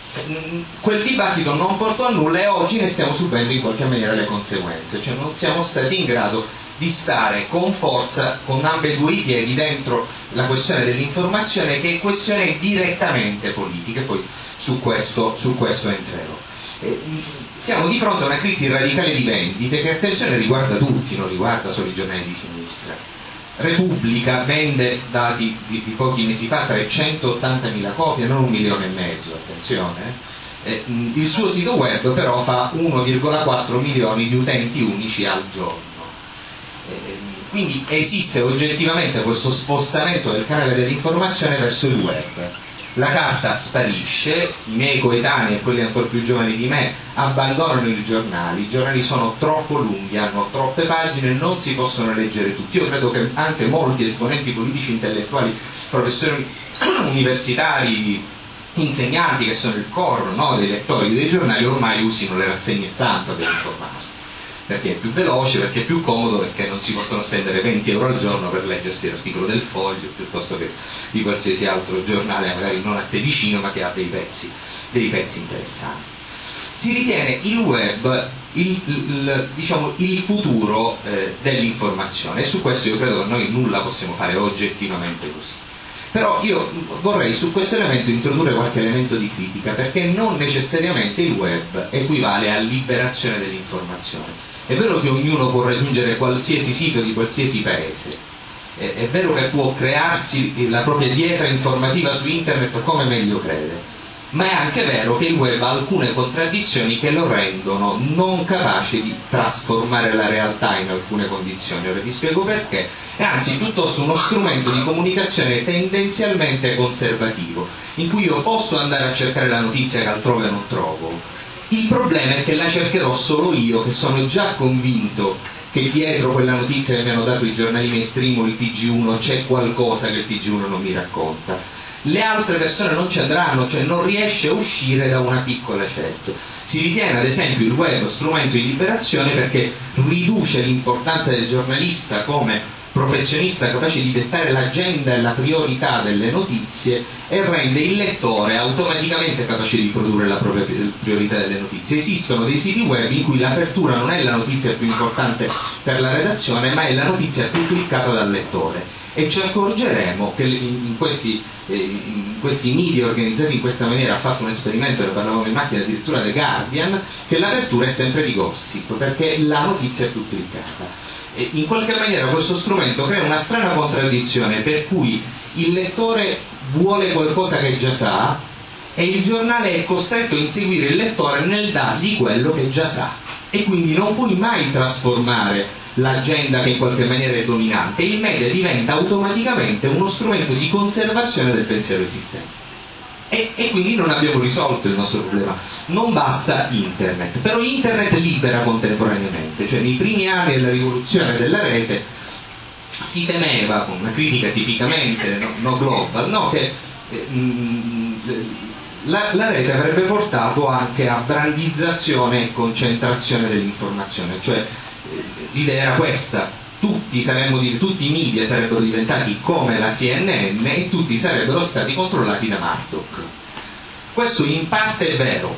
Speaker 4: quel dibattito non portò a nulla e oggi ne stiamo subendo in qualche maniera le conseguenze, cioè non siamo stati in grado di stare con forza, con ambedue i piedi, dentro la questione dell'informazione, che è questione direttamente politica, e poi su questo, su questo entrerò. Eh, siamo di fronte a una crisi radicale di vendite che, attenzione, riguarda tutti, non riguarda solo i giornali di sinistra. Repubblica vende, dati di, di pochi mesi fa, trecentottantamila copie, non un milione e mezzo, attenzione. Eh, il suo sito web però fa uno virgola quattro milioni di utenti unici al giorno. Quindi esiste oggettivamente questo spostamento del canale dell'informazione verso il web. La carta sparisce, i miei coetanei e quelli ancora più giovani di me abbandonano i giornali, i giornali sono troppo lunghi, hanno troppe pagine, non si possono leggere tutti. Io credo che anche molti esponenti politici, intellettuali, professori universitari, insegnanti, che sono il core, no, dei lettori dei giornali, ormai usino le rassegne stampa per informarsi, perché è più veloce, perché è più comodo, perché non si possono spendere venti euro al giorno per leggersi l'articolo del Foglio piuttosto che di qualsiasi altro giornale, magari non a te vicino, ma che ha dei pezzi, dei pezzi interessanti.
Speaker 6: si ritiene il web il, il, diciamo, il futuro eh, dell'informazione, e su questo io credo che noi nulla possiamo fare oggettivamente così. Però io vorrei su questo elemento introdurre qualche elemento di critica, perché non necessariamente il web equivale a liberazione dell'informazione. È vero che ognuno può raggiungere qualsiasi sito di qualsiasi paese, è, è vero che può crearsi la propria dieta informativa su internet come meglio crede, ma è anche vero che il web ha alcune contraddizioni che lo rendono non capace di trasformare la realtà in alcune condizioni. Ora vi spiego perché. È anzi piuttosto uno strumento di comunicazione tendenzialmente conservativo, in cui io posso andare a cercare la notizia che altrove non trovo. Il problema è che la cercherò solo io, che sono già convinto che dietro quella notizia che mi hanno dato i giornali mainstream o il T G uno c'è qualcosa che il T G uno non mi racconta. Le altre persone non ci andranno, cioè non riesce a uscire da una piccola cerchia. Si ritiene ad esempio il web strumento di liberazione perché riduce l'importanza del giornalista come professionista capace di dettare l'agenda e la priorità delle notizie e rende il lettore automaticamente capace di produrre la propria priorità delle notizie. Esistono dei siti web in cui l'apertura non è la notizia più importante per la redazione, ma è la notizia più cliccata dal lettore. E ci accorgeremo che in questi, eh, in questi media organizzati in questa maniera, ha fatto un esperimento, ne parlavamo in macchina addirittura The Guardian, che l'apertura è sempre di gossip, perché la notizia è più cliccata. E in qualche maniera questo strumento crea una strana contraddizione, per cui il lettore vuole qualcosa che già sa e il giornale è costretto a inseguire il lettore nel dargli quello che già sa, e quindi non puoi mai trasformare l'agenda che in qualche maniera è dominante. Il media diventa automaticamente uno strumento di conservazione del pensiero esistente, e, e quindi non abbiamo risolto il nostro problema. Non basta internet, però internet libera contemporaneamente, cioè nei primi anni della rivoluzione della rete si temeva, con una critica tipicamente no, no global, no, che eh, mh, la, la rete avrebbe portato anche a brandizzazione e concentrazione dell'informazione, cioè l'idea era questa: tutti, saremmo, tutti i media sarebbero diventati come la C N N e tutti sarebbero stati controllati da Murdoch. Questo in parte è vero,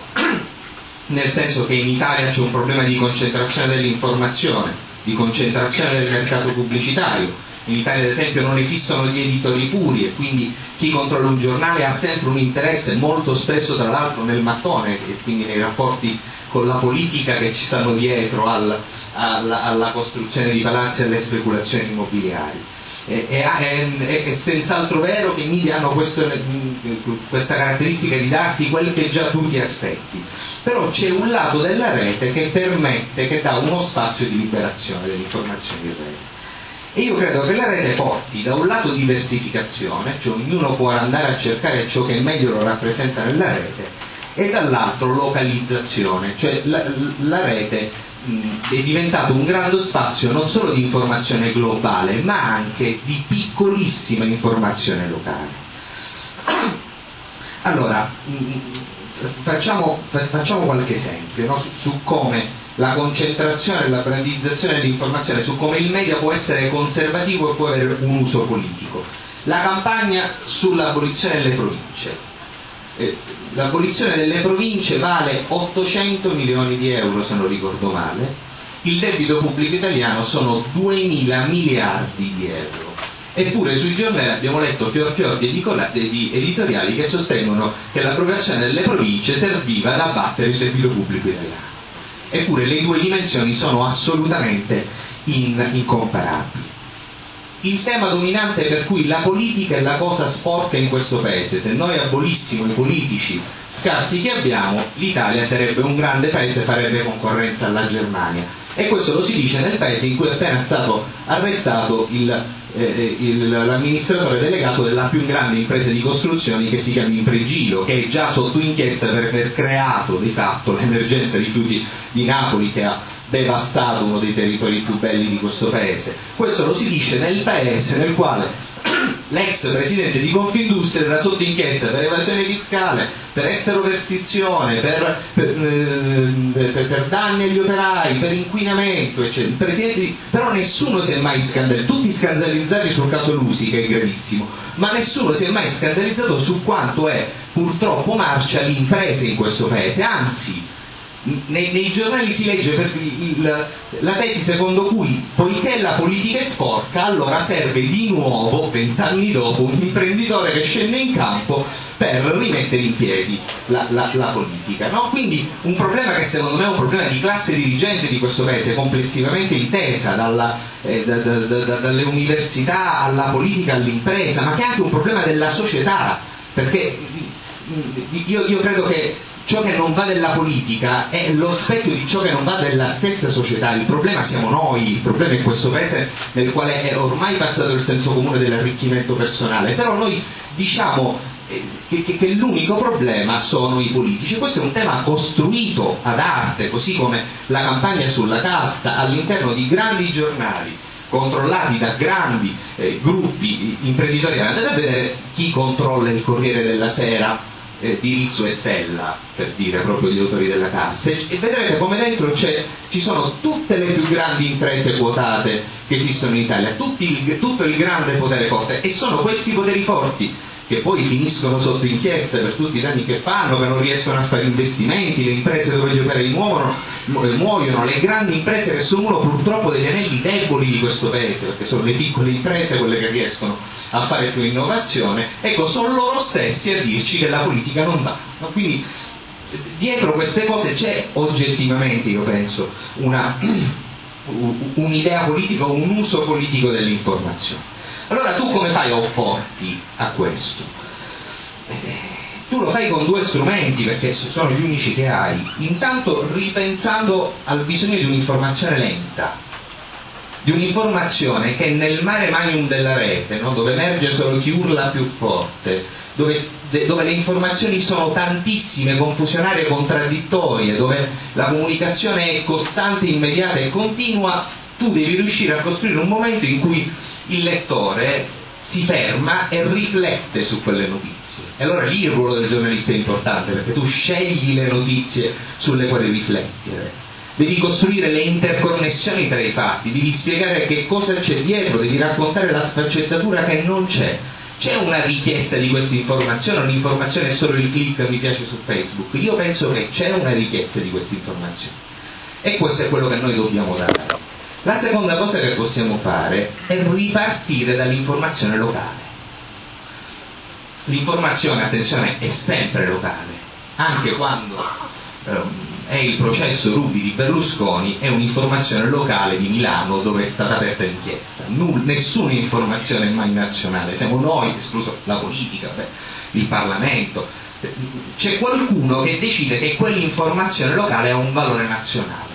Speaker 6: nel senso che in Italia c'è un problema di concentrazione dell'informazione, di concentrazione del mercato pubblicitario. In Italia ad esempio non esistono gli editori puri, e quindi chi controlla un giornale ha sempre un interesse, molto spesso tra l'altro nel mattone, e quindi nei rapporti con la politica che ci stanno dietro al, alla, alla costruzione di palazzi e alle speculazioni immobiliari. È, è, è, è senz'altro vero che i media hanno questo, questa caratteristica di darti quel che già tu ti aspetti, però c'è un lato della rete che permette, che dà uno spazio di liberazione delle informazioni in rete. E io credo che la rete porti da un lato diversificazione, cioè ognuno può andare a cercare ciò che meglio lo rappresenta nella rete, e dall'altro localizzazione, cioè la, la rete mh, è diventato un grande spazio non solo di informazione globale, ma anche di piccolissima informazione locale. Allora, mh, facciamo, facciamo qualche esempio, no? su, su come la concentrazione e la brandizzazione dell'informazione, su come il media può essere conservativo e può avere un uso politico. La campagna sull'abolizione delle province. Eh, l'abolizione delle province vale ottocento milioni di euro, se non ricordo male. Il debito pubblico italiano sono duemila miliardi di euro. Eppure sui giornali abbiamo letto fior fior di editoriali che sostengono che l'abrogazione delle province serviva ad abbattere il debito pubblico italiano. Eppure le due dimensioni sono assolutamente in, incomparabili. Il tema dominante per cui la politica è la cosa sporca in questo paese. Se noi abolissimo i politici scarsi che abbiamo, l'Italia sarebbe un grande paese, farebbe concorrenza alla Germania. E questo lo si dice nel paese in cui è appena stato arrestato il, eh, il, l'amministratore delegato della più grande impresa di costruzioni, che si chiama Impregilo, che è già sotto inchiesta per aver creato di fatto l'emergenza rifiuti di Napoli, che ha devastato uno dei territori più belli di questo paese. Questo lo si dice nel paese nel quale l'ex presidente di Confindustria era sotto inchiesta per evasione fiscale, per esteroverstizione, per, per, per, per danni agli operai, per inquinamento, eccetera. Di... Però nessuno si è mai scandalizzato, tutti scandalizzati sul caso Lusi, che è gravissimo, ma nessuno si è mai scandalizzato su quanto è purtroppo marcia l'impresa in questo paese. Anzi, nei, nei giornali si legge per il, la tesi secondo cui poiché la politica è sporca, allora serve di nuovo, vent'anni dopo, un imprenditore che scende in campo per rimettere in piedi la, la, la politica, no? Quindi un problema che secondo me è un problema di classe dirigente di questo paese, complessivamente intesa dalla, eh, da, da, da, dalle università alla politica all'impresa, ma che è anche un problema della società, perché io, io credo che ciò che non va della politica è lo specchio di ciò che non va della stessa società. Il problema siamo noi, il problema è questo paese nel quale è ormai passato il senso comune dell'arricchimento personale, però noi diciamo che, che, che l'unico problema sono i politici. Questo è un tema costruito ad arte, così come la campagna sulla casta all'interno di grandi giornali controllati da grandi eh, gruppi imprenditoriali. Andate a vedere chi controlla il Corriere della Sera eh, di Rizzo e Stella, per dire proprio gli autori della cassa, e, e vedrete come dentro c'è, ci sono tutte le più grandi imprese quotate che esistono in Italia, tutti il, tutto il grande potere forte, e sono questi poteri forti che poi finiscono sotto inchiesta per tutti i danni che fanno, che non riescono a fare investimenti, le imprese dove gli operai muoiono, muoiono, le grandi imprese che sono uno purtroppo degli anelli deboli di questo paese, perché sono le piccole imprese quelle che riescono a fare più innovazione. Ecco, sono loro stessi a dirci che la politica non va, no? Quindi dietro queste cose c'è oggettivamente, io penso, una, un'idea politica, un uso politico dell'informazione. Allora tu come fai a opporti a questo? Eh, tu lo fai con due strumenti, perché sono gli unici che hai. Intanto ripensando al bisogno di un'informazione lenta, di un'informazione che nel mare magnum della rete, no? Dove emerge solo chi urla più forte, dove, de, dove le informazioni sono tantissime, confusionarie, contraddittorie, dove la comunicazione è costante, immediata e continua, tu devi riuscire a costruire un momento in cui il lettore si ferma e riflette su quelle notizie. E allora lì il ruolo del giornalista è importante, perché tu scegli le notizie sulle quali riflettere, devi costruire le interconnessioni tra i fatti, devi spiegare che cosa c'è dietro, devi raccontare la sfaccettatura che non c'è. C'è una richiesta di questa informazione, un'informazione è solo il click mi piace su Facebook? Io penso che c'è una richiesta di questa informazione, e questo è quello che noi dobbiamo dare. La seconda cosa che possiamo fare è ripartire dall'informazione locale. L'informazione, attenzione, è sempre locale, anche quando ehm, è il processo Ruby di Berlusconi, è un'informazione locale di Milano dove è stata aperta l'inchiesta. Null, nessuna informazione è mai nazionale, siamo noi, escluso la politica, beh, il Parlamento. C'è qualcuno che decide che quell'informazione locale ha un valore nazionale.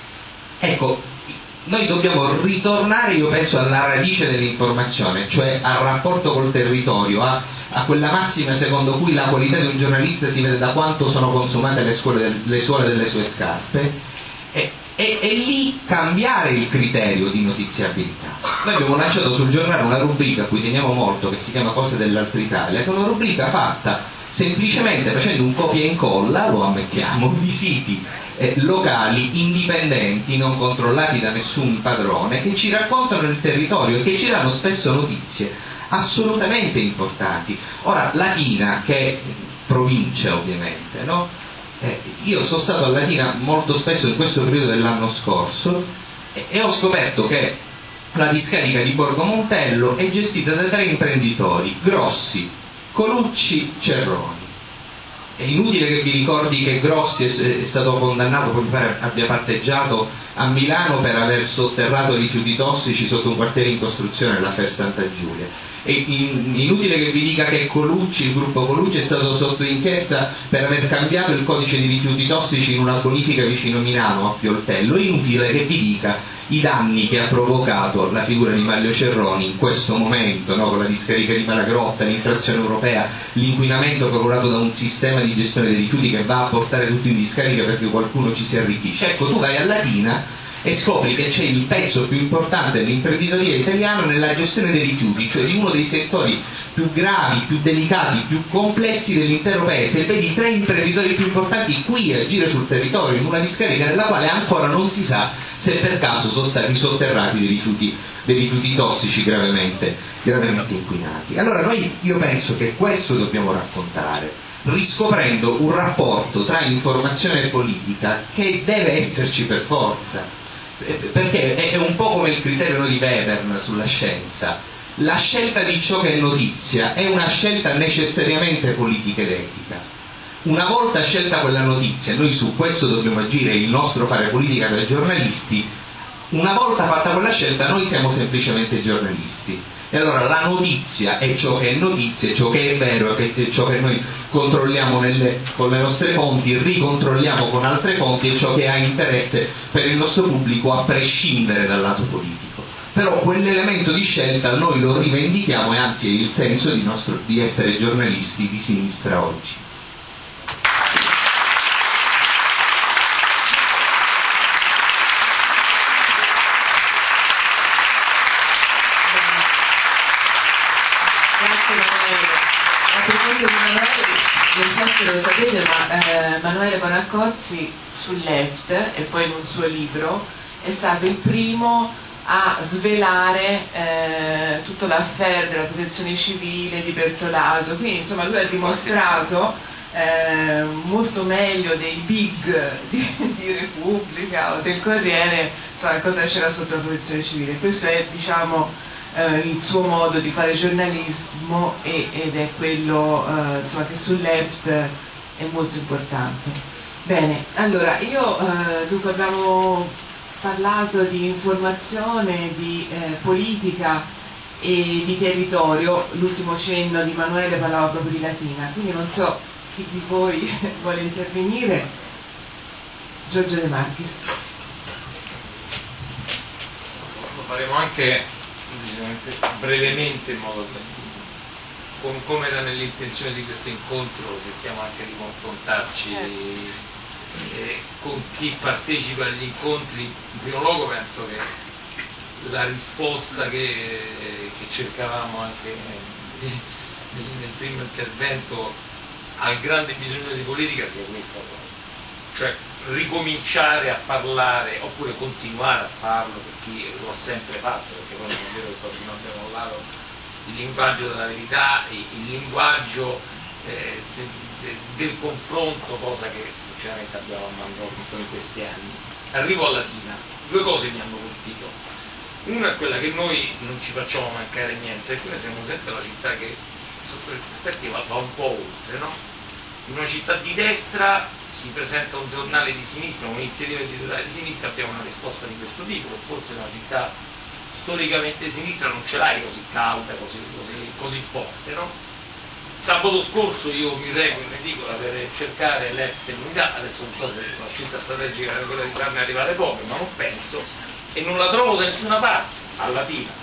Speaker 6: Ecco, noi dobbiamo ritornare, io penso, alla radice dell'informazione, cioè al rapporto col territorio, a, a quella massima secondo cui la qualità di un giornalista si vede da quanto sono consumate le, scuole, le suole delle sue scarpe, e, e, e lì cambiare il criterio di notiziabilità. Noi abbiamo lanciato sul giornale una rubrica a cui teniamo molto, che si chiama Cose dell'Altra Italia, che è una rubrica fatta semplicemente facendo un copia e incolla, lo ammettiamo, di siti Eh, locali, indipendenti, non controllati da nessun padrone, che ci raccontano il territorio e che ci danno spesso notizie assolutamente importanti. Ora, Latina, che è provincia ovviamente, no? Eh, io sono stato a Latina molto spesso in questo periodo dell'anno scorso e, e ho scoperto che la discarica di Borgo Montello è gestita da tre imprenditori, Grossi, Colucci, Cerroni. È inutile che vi ricordi che Grossi è stato condannato, poi mi pare abbia patteggiato a Milano per aver sotterrato rifiuti tossici sotto un quartiere in costruzione, l'affaire Santa Giulia. È inutile che vi dica che Colucci, il gruppo Colucci, è stato sotto inchiesta per aver cambiato il codice di rifiuti tossici in una bonifica vicino Milano, a Pioltello. È inutile che vi dica i danni che ha provocato la figura di Mario Cerroni in questo momento, no? Con la discarica di Malagrotta, l'infrazione europea, l'inquinamento procurato da un sistema di gestione dei rifiuti che va a portare tutto in discarica perché qualcuno ci si arricchisce. Ecco, tu vai a Latina e scopri che c'è il pezzo più importante dell'imprenditoria italiana nella gestione dei rifiuti, cioè di uno dei settori più gravi, più delicati, più complessi dell'intero paese, e vedi tre imprenditori più importanti qui a agire sul territorio in una discarica nella quale ancora non si sa se per caso sono stati sotterrati dei rifiuti, dei rifiuti tossici gravemente, gravemente inquinati. Allora noi, io penso che questo dobbiamo raccontare. riscoprendo un rapporto tra informazione e politica che deve esserci per forza, perché è un po' come il criterio di Webern sulla scienza. La scelta di ciò che è notizia è una scelta necessariamente politica ed etica. Una volta scelta quella notizia, noi su questo dobbiamo agire, il nostro fare politica da giornalisti. Una volta fatta quella scelta noi siamo semplicemente giornalisti, e allora la notizia è ciò che è notizia, ciò che è vero, è ciò che noi controlliamo nelle, con le nostre fonti, ricontrolliamo con altre fonti, è ciò che ha interesse per il nostro pubblico a prescindere dal lato politico. Però quell'elemento di scelta noi lo rivendichiamo, e anzi è il senso di, nostro, di essere giornalisti di sinistra oggi.
Speaker 2: Non so se lo sapete, ma eh, Emanuele Bonaccozzi sul Left, e poi in un suo libro, è stato il primo a svelare eh, tutto l'affaire della protezione civile di Bertolaso. Quindi insomma lui ha dimostrato eh, molto meglio dei big di, di Repubblica o del Corriere, insomma, cosa c'era sotto la protezione civile. Questo è, diciamo, Uh, il suo modo di fare giornalismo, e, ed è quello uh, insomma, che sul Left è molto importante. Bene, allora io uh, dunque abbiamo parlato di informazione, di eh, politica e di territorio. L'ultimo cenno di Emanuele parlava proprio di Latina, quindi non so chi di voi vuole intervenire. Giorgio De Marchis.
Speaker 7: Lo faremo anche brevemente, in modo che, con, come era nell'intenzione di questo incontro, cerchiamo anche di confrontarci eh, con chi partecipa agli incontri. In primo luogo penso che la risposta che, che cercavamo anche nel, nel primo intervento al grande bisogno di politica sia questa, cioè ricominciare a parlare, oppure continuare a farlo per chi lo ha sempre fatto, perché poi non è vero che proprio non abbiamo mollato il linguaggio della verità, il, il linguaggio eh, de, de, del confronto, cosa che sinceramente abbiamo abbandonato in questi anni. Arrivo a Latina, due cose mi hanno colpito. Una è quella che noi non ci facciamo mancare niente, perché noi siamo sempre la città che sotto il perspettiva va un po' oltre, no? In una città di destra si presenta un giornale di sinistra, un'iniziativa editoriale di sinistra, abbiamo una risposta di questo tipo, forse in una città storicamente sinistra non ce l'hai così cauta, così, così, così forte, no? Sabato scorso io mi reco in edicola per cercare Left in unità, adesso non so se la scelta strategica era quella di farne arrivare poche, ma non penso, e non la trovo da nessuna parte, a Latina.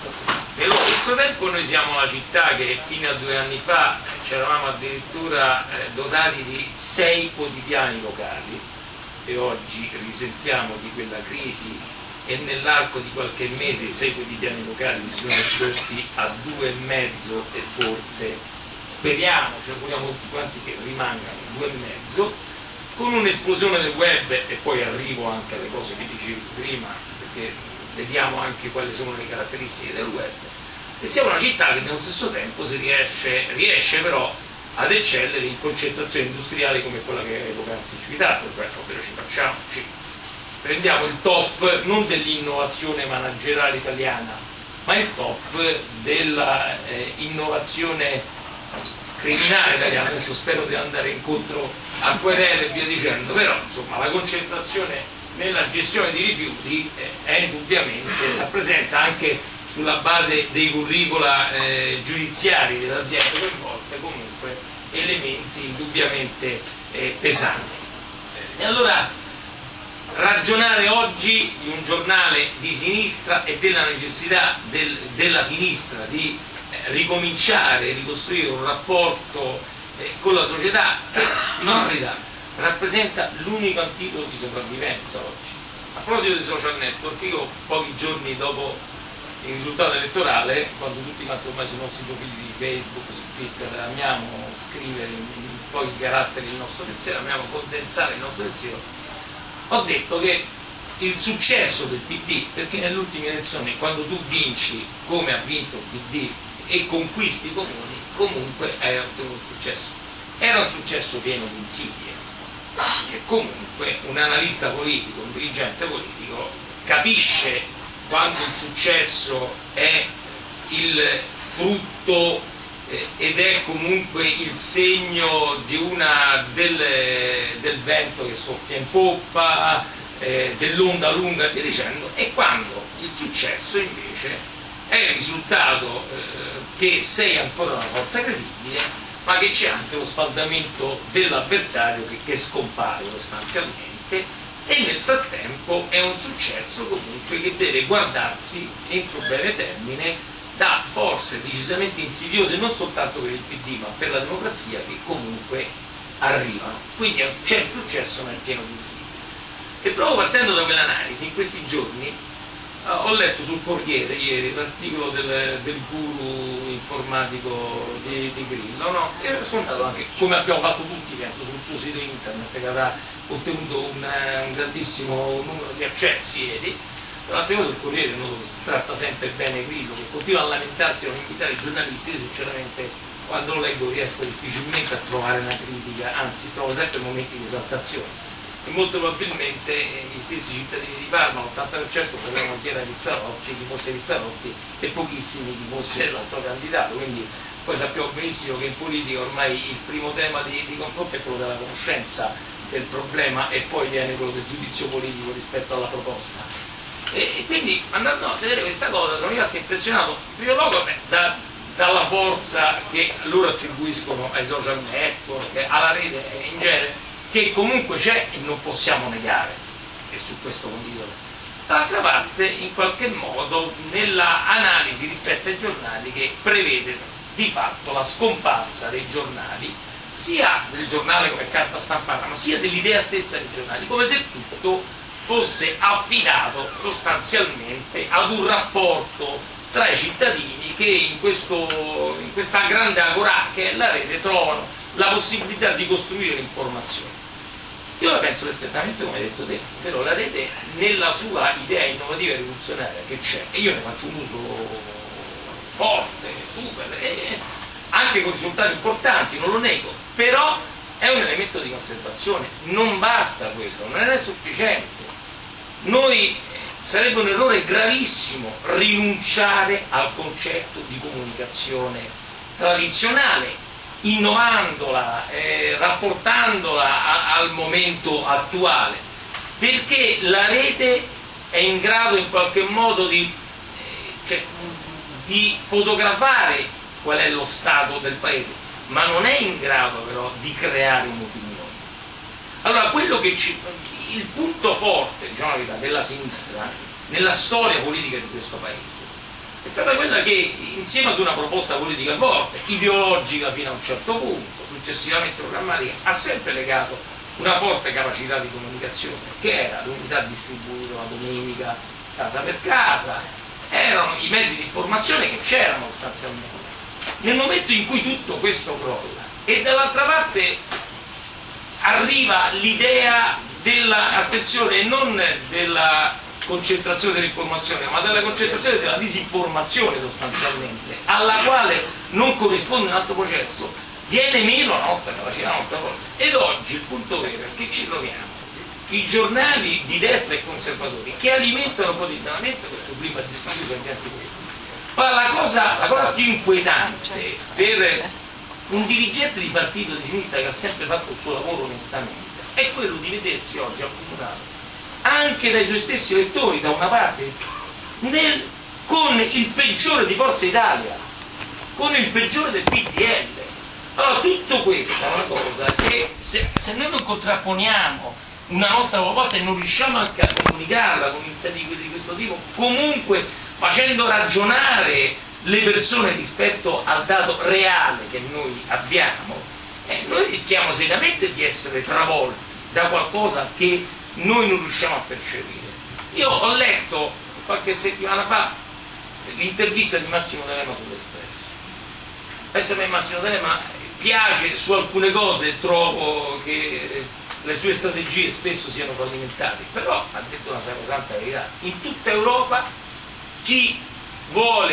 Speaker 7: E allo stesso tempo noi siamo la città che fino a due anni fa ci eravamo addirittura eh, dotati di sei quotidiani locali, e oggi risentiamo di quella crisi, e nell'arco di qualche mese i sei quotidiani locali si sono ridotti a due e mezzo, e forse speriamo, ci auguriamo tutti quanti che rimangano due e mezzo, con un'esplosione del web. E poi arrivo anche alle cose che dicevi prima, perché vediamo anche quali sono le caratteristiche del web, e siamo una città che nello stesso tempo si riesce, riesce però ad eccellere in concentrazioni industriali come quella che hai poc'anzi citato, cioè ovvero ci facciamo, ci prendiamo il top non dell'innovazione manageriale italiana, ma il top dell'innovazione criminale italiana. Adesso spero di andare incontro a querele e via dicendo, però insomma la concentrazione nella gestione di rifiuti è indubbiamente, rappresenta anche sulla base dei curricula eh, giudiziari delle aziende coinvolte comunque elementi indubbiamente eh, pesanti. E allora ragionare oggi di un giornale di sinistra e della necessità del, della sinistra di eh, ricominciare, ricostruire un rapporto eh, con la società, in verità rappresenta l'unico antidoto di sopravvivenza oggi. A proposito di social network, io pochi giorni dopo il risultato elettorale, quando tutti quanti ormai sui nostri profili di Facebook, su Twitter, amiamo scrivere in, in pochi caratteri il nostro pensiero, amiamo condensare il nostro pensiero, ho detto che il successo del P D, perché nelle ultime elezioni quando tu vinci come ha vinto il P D e conquisti i comuni, comunque hai ottenuto successo. era un successo pieno di insidie, che comunque un analista politico, un dirigente politico capisce quando il successo è il frutto eh, ed è comunque il segno di una, del, del vento che soffia in poppa, eh, dell'onda lunga e via dicendo, e quando il successo invece è il risultato eh, che sei ancora una forza credibile, ma che c'è anche lo sfaldamento dell'avversario che, che scompare sostanzialmente, e nel frattempo è un successo comunque che deve guardarsi entro breve termine da forze decisamente insidiose non soltanto per il P D ma per la democrazia, che comunque arrivano. Quindi c'è il successo ma è pieno di insidie. E proprio partendo da quell'analisi, in questi giorni ho letto sul Corriere ieri l'articolo del, del guru informatico di, di Grillo, no? E sono andato anche, come abbiamo fatto tutti, penso, sul suo sito internet, che avrà ottenuto un, un grandissimo numero di accessi ieri. L'altro del Corriere no, tratta sempre bene Grillo, che continua a lamentarsi e a non invitare i giornalisti. Io sinceramente quando lo leggo riesco difficilmente a trovare una critica, anzi trovo sempre momenti di esaltazione. E molto probabilmente gli stessi cittadini di Parma, l'ottanta per cento sapevano chi era Rizzarotti, chi fosse Rizzarotti, e pochissimi chi fosse l'altro candidato. Quindi poi sappiamo benissimo che in politica ormai il primo tema di, di confronto è quello della conoscenza del problema, e poi viene quello del giudizio politico rispetto alla proposta. E, e quindi andando a vedere questa cosa sono rimasto impressionato in primo luogo beh, da, dalla forza che loro attribuiscono ai social network, alla rete in genere, che comunque c'è e non possiamo negare, e su questo condivido. Dall'altra parte, in qualche modo, nella analisi rispetto ai giornali, che prevede di fatto la scomparsa dei giornali, sia del giornale come carta stampata, ma sia dell'idea stessa dei giornali, come se tutto fosse affidato sostanzialmente ad un rapporto tra i cittadini che in, questo, in questa grande agorà che è la rete trovano la possibilità di costruire l'informazione. Io la penso perfettamente come hai detto te, però la rete nella sua idea innovativa e rivoluzionaria che c'è, e io ne faccio un uso forte, super, e anche con risultati importanti, non lo nego, però è un elemento di conservazione, non basta quello, non è sufficiente. Noi sarebbe un errore gravissimo rinunciare al concetto di comunicazione tradizionale, innovandola, eh, rapportandola a, al momento attuale, perché la rete è in grado in qualche modo di, eh, cioè, di fotografare qual è lo stato del paese, ma non è in grado però di creare un'opinione. Allora quello che ci, il punto forte, diciamo la verità, della sinistra nella storia politica di questo paese è stata quella che, insieme ad una proposta politica forte, ideologica fino a un certo punto, successivamente programmatica, ha sempre legato una forte capacità di comunicazione, che era l'unità distribuita la domenica, casa per casa, erano i mezzi di informazione che c'erano sostanzialmente. Nel momento in cui tutto questo crolla, e dall'altra parte arriva l'idea della, attenzione, non della concentrazione dell'informazione, ma della concentrazione della disinformazione sostanzialmente, alla quale non corrisponde un altro processo, viene meno la nostra capacità, la nostra forza. Ed oggi il punto vero è che ci troviamo i giornali di destra e conservatori che alimentano quotidianamente questo clima di sfiducia e di antipolitica. Ma la cosa, la cosa più inquietante per un dirigente di partito di sinistra che ha sempre fatto il suo lavoro onestamente è quello di vedersi oggi accomunato anche dai suoi stessi elettori, da una parte, nel, con il peggiore di Forza Italia, con il peggiore del P D L. Allora tutto questo è una cosa che se, se noi non contrapponiamo una nostra proposta e non riusciamo anche a comunicarla con iniziative di questo tipo, comunque facendo ragionare le persone rispetto al dato reale che noi abbiamo, eh, noi rischiamo seriamente di essere travolti da qualcosa che noi non riusciamo a percepire. Io ho letto qualche settimana fa l'intervista di Massimo D'Alema sull'Espresso. Penso che Massimo D'Alema piace su alcune cose, trovo che le sue strategie spesso siano fallimentari, però ha detto una sacrosanta verità: in tutta Europa chi vuole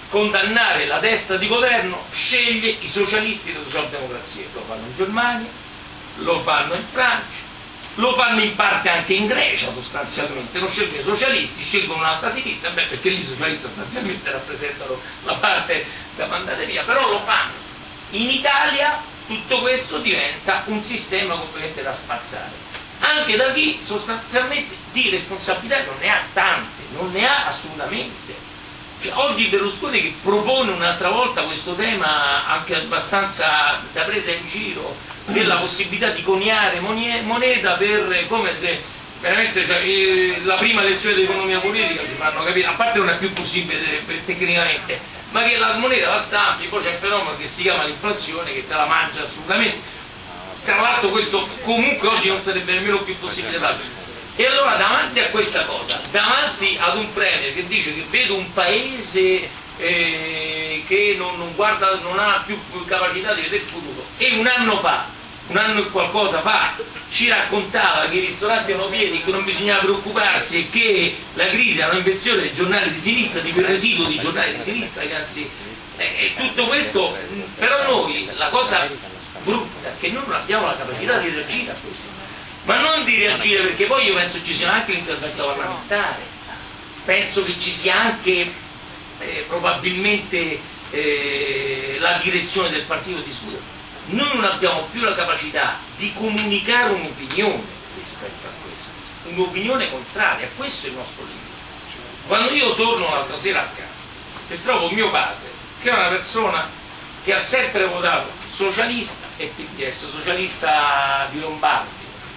Speaker 7: condannare la destra di governo sceglie i socialisti e le socialdemocrazie. Lo fanno in Germania, lo fanno in Francia, lo fanno in parte anche in Grecia sostanzialmente, non scelgono i socialisti, scelgono un'altra sinistra, beh, perché lì i socialisti sostanzialmente rappresentano la parte da mandare via, però lo fanno. In Italia tutto questo diventa un sistema completamente da spazzare, anche da chi sostanzialmente di responsabilità non ne ha tante, non ne ha assolutamente. Cioè, oggi Berlusconi che propone un'altra volta questo tema anche abbastanza da presa in giro, della possibilità di coniare moneta per, come se veramente, cioè, eh, la prima lezione di economia politica ci fanno capire, a parte non è più possibile eh, tecnicamente, ma che la moneta la stampi, poi c'è un fenomeno che si chiama l'inflazione che te la mangia assolutamente. Tra l'altro questo comunque oggi non sarebbe nemmeno più possibile farlo. E allora davanti a questa cosa, davanti ad un premier che dice che vedo un paese eh, che non, non, guarda, non ha più capacità di vedere il futuro, e un anno fa, un anno e qualcosa fa, ci raccontava che i ristoranti erano pieni, che non bisognava preoccuparsi e che la crisi era un'invenzione dei giornali di sinistra, di quel residuo di giornali di sinistra, che anzi, eh, tutto questo, però noi, la cosa brutta è che noi non abbiamo la capacità di reagire a questo, ma non di reagire, perché poi io penso ci sia anche l'intervento parlamentare, penso che ci sia anche eh, probabilmente eh, la direzione del partito di discutere. Noi non abbiamo più la capacità di comunicare un'opinione rispetto a questo, un'opinione contraria, questo è il nostro limite. Quando io torno l'altra sera a casa e trovo mio padre, che è una persona che ha sempre votato socialista e P D S, socialista di Lombardi,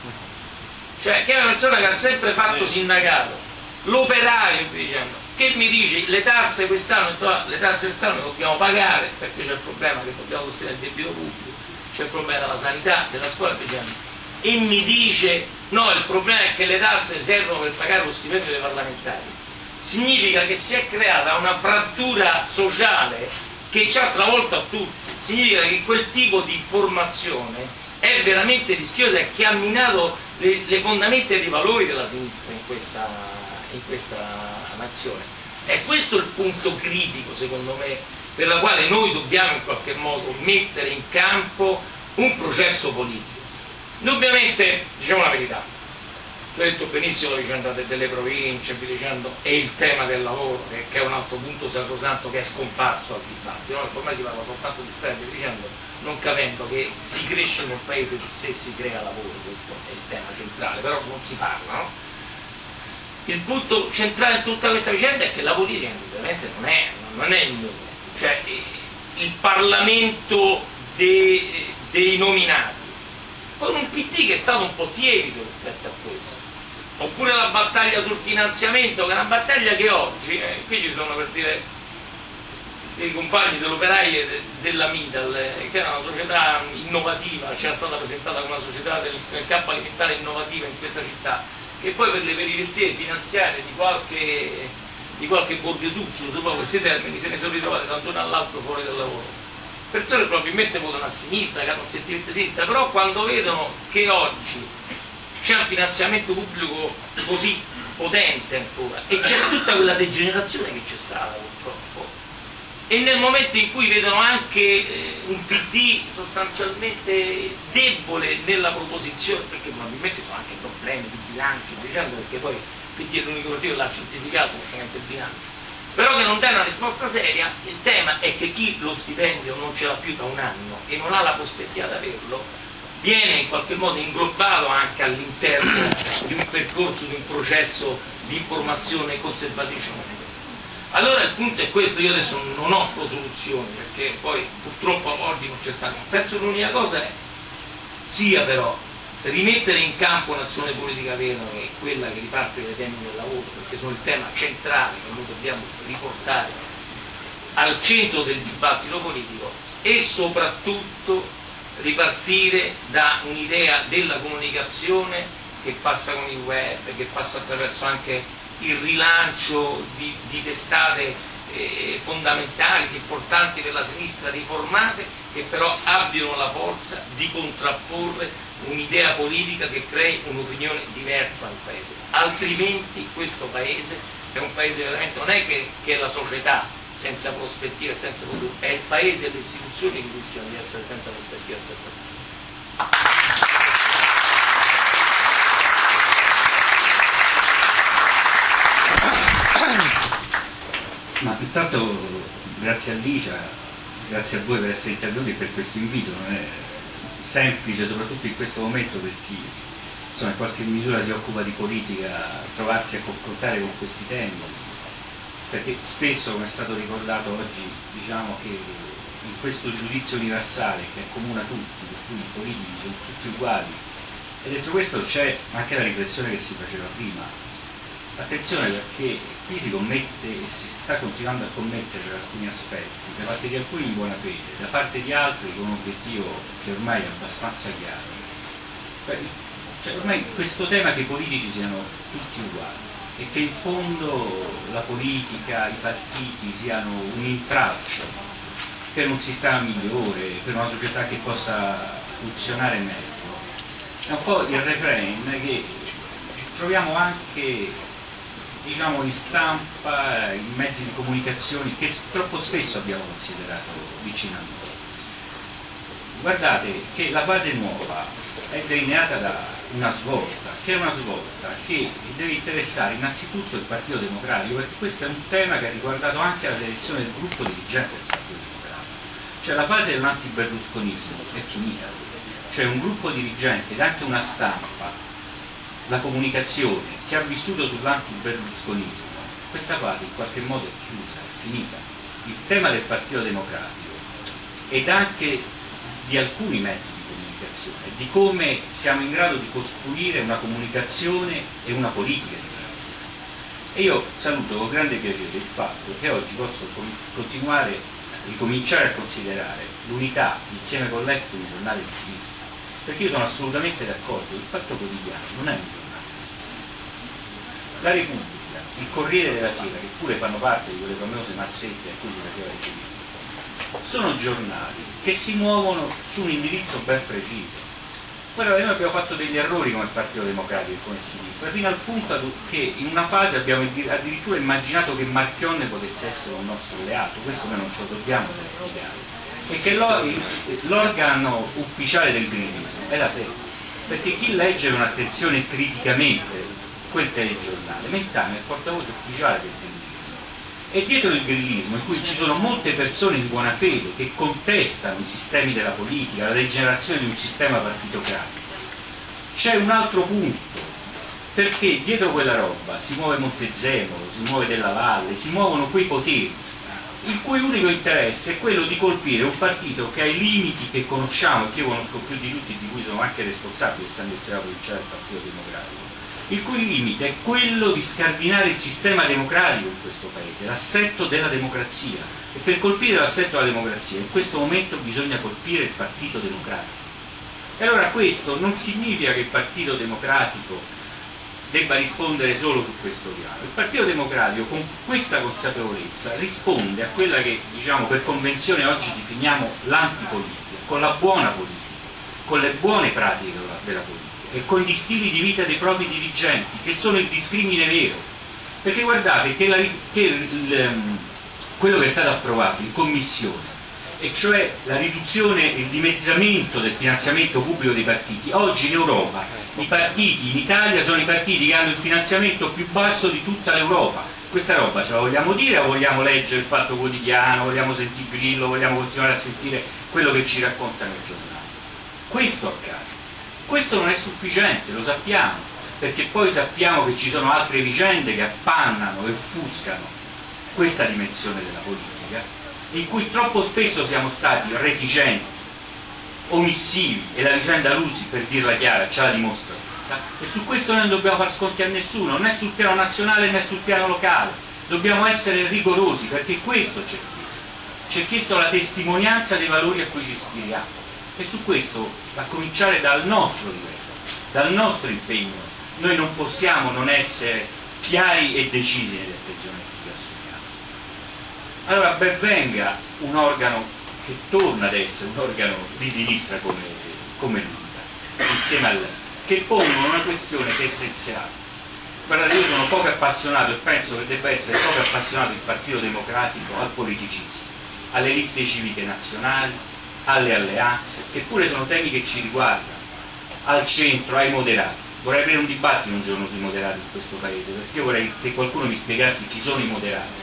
Speaker 7: cioè che è una persona che ha sempre fatto sindacato, l'operaio, dicendo, che mi dice le tasse quest'anno, le tasse quest'anno le dobbiamo pagare perché c'è il problema che dobbiamo sostenere il debito pubblico, c'è il problema della sanità, della scuola, dicendo, e mi dice no, il problema è che le tasse servono per pagare lo stipendio dei parlamentari. Significa che si è creata una frattura sociale che ci ha travolto tutti, significa che quel tipo di formazione è veramente rischiosa e che ha minato le, le fondamenta dei valori della sinistra in questa, in questa nazione. E questo è il punto critico, secondo me, per la quale noi dobbiamo in qualche modo mettere in campo un processo politico. Indubbiamente, diciamo la verità, ho detto benissimo la vicenda delle province, vi dicendo, e il tema del lavoro, che, che è un altro punto sacrosanto che è scomparso al dibattito, no? Ormai si parla soltanto di spendere, dicendo, non capendo che si cresce in un paese se si crea lavoro, questo è il tema centrale, però non si parla, no? Il punto centrale in tutta questa vicenda è che la politica indubbiamente non è, non è nulla, cioè il Parlamento dei, dei nominati, con un P D che è stato un po' tiepido rispetto a questo, oppure la battaglia sul finanziamento, che è una battaglia che oggi, eh, qui ci sono per dire dei compagni dell'operaio e de, della Midal, eh, che era una società innovativa, c'era stata presentata come una società del, del campo alimentare innovativa in questa città, che poi per le peripezie finanziarie di qualche, di qualche borghesuccio, dopo questi termini, se ne sono ritrovate da un giorno all'altro fuori dal lavoro. Persone probabilmente votano a sinistra, che hanno un sentimento di sinistra, però quando vedono che oggi c'è un finanziamento pubblico così potente ancora e c'è tutta quella degenerazione che c'è stata purtroppo, e nel momento in cui vedono anche eh, un P D sostanzialmente debole nella proposizione, perché probabilmente sono anche problemi di bilancio, dicendo, perché poi il P D è l'unico partito che l'ha certificato il bilancio, però che non dà una risposta seria. Il tema è che chi lo stipendio non ce l'ha più da un anno e non ha la prospettiva di averlo, viene in qualche modo inglobato anche all'interno di un percorso, di un processo di informazione conservatrice. Allora il punto è questo, io adesso non offro soluzioni, perché poi purtroppo oggi non c'è stato. Penso che l'unica cosa è, sia però, rimettere in campo un'azione politica vera, che è quella che riparte dai temi del lavoro, perché sono il tema centrale che noi dobbiamo riportare al centro del dibattito politico, e soprattutto ripartire da un'idea della comunicazione che passa con il web, che passa attraverso anche il rilancio di, di testate eh, fondamentali, importanti per la sinistra, riformate, che però abbiano la forza di contrapporre un'idea politica che crei un'opinione diversa al paese. Altrimenti questo paese è un paese veramente, non è che, che la società senza prospettiva, senza futuro. È il Paese e le istituzioni che rischiano di essere senza prospettiva, senza futuro.
Speaker 8: Ma intanto grazie a Licia, grazie a voi per essere intervenuti e per questo invito. Non è semplice, soprattutto in questo momento, per chi insomma, in qualche misura si occupa di politica, trovarsi a confrontare con questi temi, perché spesso, come è stato ricordato oggi, diciamo che in questo giudizio universale che accomuna tutti, per cui i politici sono tutti uguali, e dentro questo c'è anche la riflessione che si faceva prima. Attenzione, perché qui si commette e si sta continuando a commettere per alcuni aspetti, da parte di alcuni in buona fede, da parte di altri con un obiettivo che ormai è abbastanza chiaro. Cioè, ormai questo tema che i politici siano tutti uguali e che in fondo la politica, i partiti siano un intralcio per un sistema migliore, per una società che possa funzionare meglio. È un po' il refrain che troviamo anche, diciamo, in stampa, in mezzi di comunicazione che troppo spesso abbiamo considerato vicino a noi. Guardate che la base nuova è delineata da una svolta, che è una svolta che deve interessare innanzitutto il Partito Democratico, perché questo è un tema che ha riguardato anche la selezione del gruppo dirigente del Partito Democratico. Cioè la fase dell'antiberlusconismo è finita, cioè un gruppo dirigente ed anche una stampa, la comunicazione che ha vissuto sull'antiberlusconismo, questa fase in qualche modo è chiusa, è finita. Il tema del Partito Democratico ed anche di alcuni mezzi di comunicazione, di come siamo in grado di costruire una comunicazione e una politica di sinistra. E io saluto con grande piacere il fatto che oggi posso continuare a ricominciare a considerare l'Unità insieme con l'E F un giornale di sinistra, perché io sono assolutamente d'accordo, il Fatto Quotidiano non è un giornale di sinistra. La Repubblica, il Corriere della Sera, che pure fanno parte di quelle famose mazzette a cui si faceva riferimento, sono giornali che si muovono su un indirizzo ben preciso. Guardate, noi abbiamo fatto degli errori come Partito Democratico e come sinistra, fino al punto che in una fase abbiamo addirittura immaginato che Marchionne potesse essere un nostro alleato. Questo noi non ce lo dobbiamo dimenticare. E che l'organo ufficiale del greenismo è la Sette, perché chi legge con attenzione criticamente quel telegiornale, Mentana è il portavoce ufficiale del greenismo. E dietro il grillismo, in cui ci sono molte persone in buona fede che contestano i sistemi della politica, la degenerazione di un sistema partitocratico, c'è un altro punto, perché dietro quella roba si muove Montezemolo, si muove Della Valle, si muovono quei poteri, il cui unico interesse è quello di colpire un partito che ha i limiti che conosciamo e che io conosco più di tutti, di cui sono anche responsabile, essendo il segretario provinciale del Partito Democratico, il cui limite è quello di scardinare il sistema democratico in questo paese, l'assetto della democrazia. E per colpire l'assetto della democrazia in questo momento bisogna colpire il Partito Democratico. E allora questo non significa che il Partito Democratico debba rispondere solo su questo piano. Il Partito Democratico con questa consapevolezza risponde a quella che, diciamo, per convenzione oggi definiamo l'antipolitica, con la buona politica, con le buone pratiche della politica e con gli stili di vita dei propri dirigenti, che sono il discrimine vero. Perché guardate che, la, che il, quello che è stato approvato in commissione, e cioè la riduzione, il dimezzamento del finanziamento pubblico dei partiti, oggi in Europa i partiti in Italia sono i partiti che hanno il finanziamento più basso di tutta l'Europa. Questa roba ce la vogliamo dire o vogliamo leggere il Fatto Quotidiano, vogliamo sentire Grillo, vogliamo continuare a sentire quello che ci raccontano i giornali? Questo accade. Questo non è sufficiente, lo sappiamo, perché poi sappiamo che ci sono altre vicende che appannano e offuscano questa dimensione della politica, in cui troppo spesso siamo stati reticenti, omissivi, e la vicenda Lusi, per dirla chiara, ce la dimostra tutta, e su questo noi non dobbiamo far sconti a nessuno, né sul piano nazionale né sul piano locale. Dobbiamo essere rigorosi, perché questo c'è chiesto. C'è chiesto la testimonianza dei valori a cui ci ispiriamo. E su questo, a cominciare dal nostro livello, dal nostro impegno, noi non possiamo non essere chiari e decisi negli atteggiamenti che assumiamo. Allora ben venga un organo che torna ad essere un organo di sinistra come, come l'Unità, insieme a lei, che pongono una questione che è essenziale. Guardate, io sono poco appassionato e penso che debba essere poco appassionato il Partito Democratico al politicismo, alle liste civiche nazionali, alle alleanze, che pure sono temi che ci riguardano, al centro, ai moderati. Vorrei aprire un dibattito un giorno sui moderati in questo paese, perché io vorrei che qualcuno mi spiegasse chi sono i moderati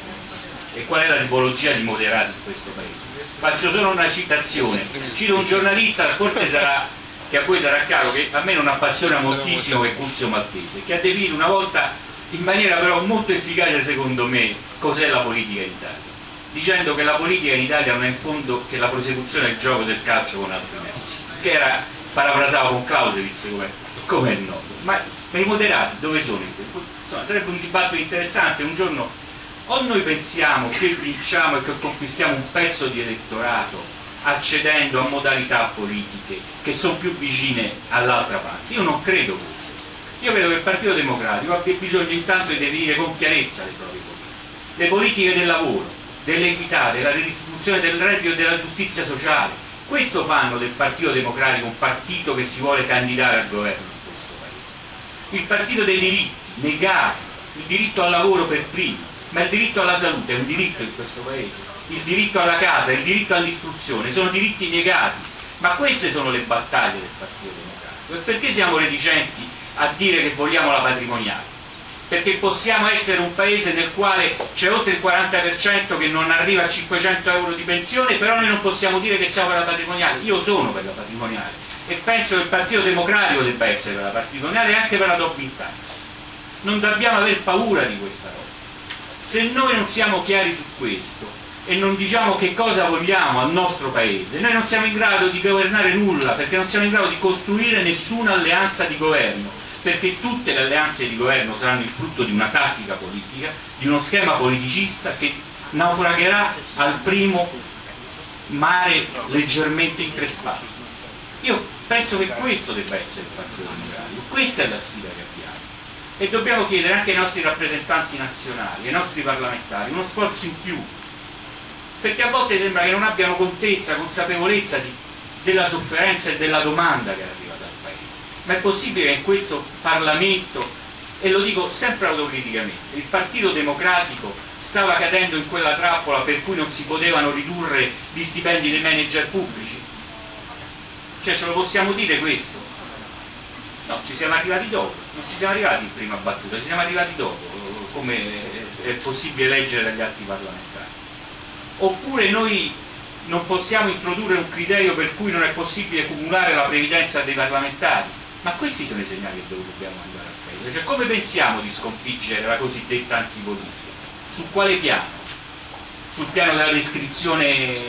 Speaker 8: e qual è la tipologia di moderati in questo paese. Faccio solo una citazione, cito un giornalista, forse sarà, che a voi sarà chiaro, che a me non appassiona moltissimo, che è Curzio Maltese, che ha definito una volta in maniera però molto efficace secondo me cos'è la politica in Italia, dicendo che la politica in Italia non è in fondo che la prosecuzione del gioco del calcio con altri mezzi, che era, parafrasava con Clausewitz come, come è noto. Ma, ma i moderati dove sono? Insomma, sarebbe un dibattito interessante. Un giorno o noi pensiamo che vinciamo e che conquistiamo un pezzo di elettorato accedendo a modalità politiche che sono più vicine all'altra parte. Io non credo questo. Io credo che il Partito Democratico abbia bisogno intanto di definire con chiarezza le proprie politiche, le politiche del lavoro, dell'equità, della redistribuzione del reddito e della giustizia sociale. Questo fanno del Partito Democratico un partito che si vuole candidare al governo in questo paese. Il partito dei diritti, negare il diritto al lavoro per primo, ma il diritto alla salute è un diritto in questo paese, il diritto alla casa, il diritto all'istruzione, sono diritti negati. Ma queste sono le battaglie del Partito Democratico. E perché siamo reticenti a dire che vogliamo la patrimoniale? Perché possiamo essere un paese nel quale c'è oltre il quaranta per cento che non arriva a cinquecento euro di pensione, però noi non possiamo dire che siamo per la patrimoniale. Io sono per la patrimoniale e penso che il Partito Democratico debba essere per la patrimoniale e anche per la Tobin Tax. Non dobbiamo aver paura di questa cosa. Se noi non siamo chiari su questo e non diciamo che cosa vogliamo al nostro paese, noi non siamo in grado di governare nulla, perché non siamo in grado di costruire nessuna alleanza di governo, perché tutte le alleanze di governo saranno il frutto di una tattica politica, di uno schema politicista che naufragherà al primo mare leggermente increspato. Io penso che questo debba essere il Partito Democratico, questa è la sfida che abbiamo e dobbiamo chiedere anche ai nostri rappresentanti nazionali, ai nostri parlamentari, uno sforzo in più, perché a volte sembra che non abbiano contezza, consapevolezza di, della sofferenza e della domanda che arriva dal Paese. Ma è possibile che in questo Parlamento, e lo dico sempre autocriticamente, il Partito Democratico stava cadendo in quella trappola per cui non si potevano ridurre gli stipendi dei manager pubblici? Cioè, ce lo possiamo dire questo? No, ci siamo arrivati dopo, non ci siamo arrivati in prima battuta, ci siamo arrivati dopo, come è possibile leggere dagli atti parlamentari. Oppure noi non possiamo introdurre un criterio per cui non è possibile cumulare la previdenza dei parlamentari, ma questi sono i segnali dove dobbiamo andare al paese. Cioè, come pensiamo di sconfiggere la cosiddetta antipolitica? Su quale piano? Sul piano della descrizione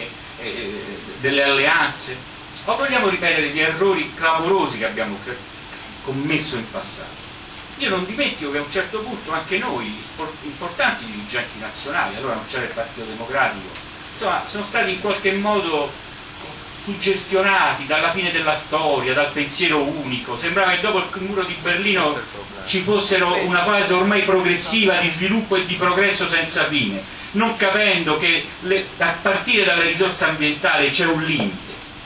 Speaker 8: eh, delle alleanze? O vogliamo ripetere gli errori clamorosi che abbiamo commesso in passato? Io non dimentico che a un certo punto anche noi, importanti dirigenti nazionali, allora non c'era il Partito Democratico, insomma, sono stati in qualche modo suggestionati dalla fine della storia, dal pensiero unico. Sembrava che dopo il muro di Berlino ci fossero una fase ormai progressiva di sviluppo e di progresso senza fine, non capendo che le, a partire dalla risorsa ambientale c'è un limite,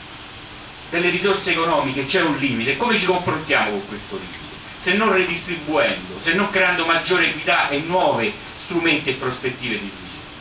Speaker 8: delle risorse economiche c'è un limite. E come ci confrontiamo con questo limite? Se non redistribuendo, se non creando maggiore equità e nuovi strumenti e prospettive di sviluppo.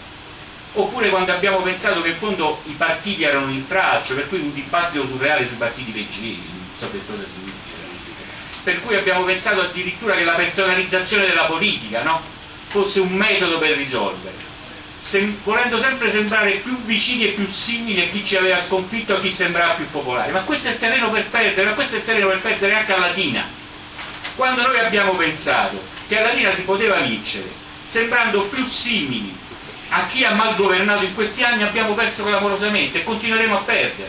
Speaker 8: Oppure quando abbiamo pensato che in fondo i partiti erano un intralcio, per cui un dibattito surreale sui partiti leggeri, non so che cosa significa, per cui abbiamo pensato addirittura che la personalizzazione della politica, no, fosse un metodo per risolvere, Sem- volendo sempre sembrare più vicini e più simili a chi ci aveva sconfitto, a chi sembrava più popolare. Ma questo è il terreno per perdere, ma questo è il terreno per perdere anche a Latina. Quando noi abbiamo pensato che a Latina si poteva vincere sembrando più simili a chi ha mal governato in questi anni, abbiamo perso clamorosamente e continueremo a perdere.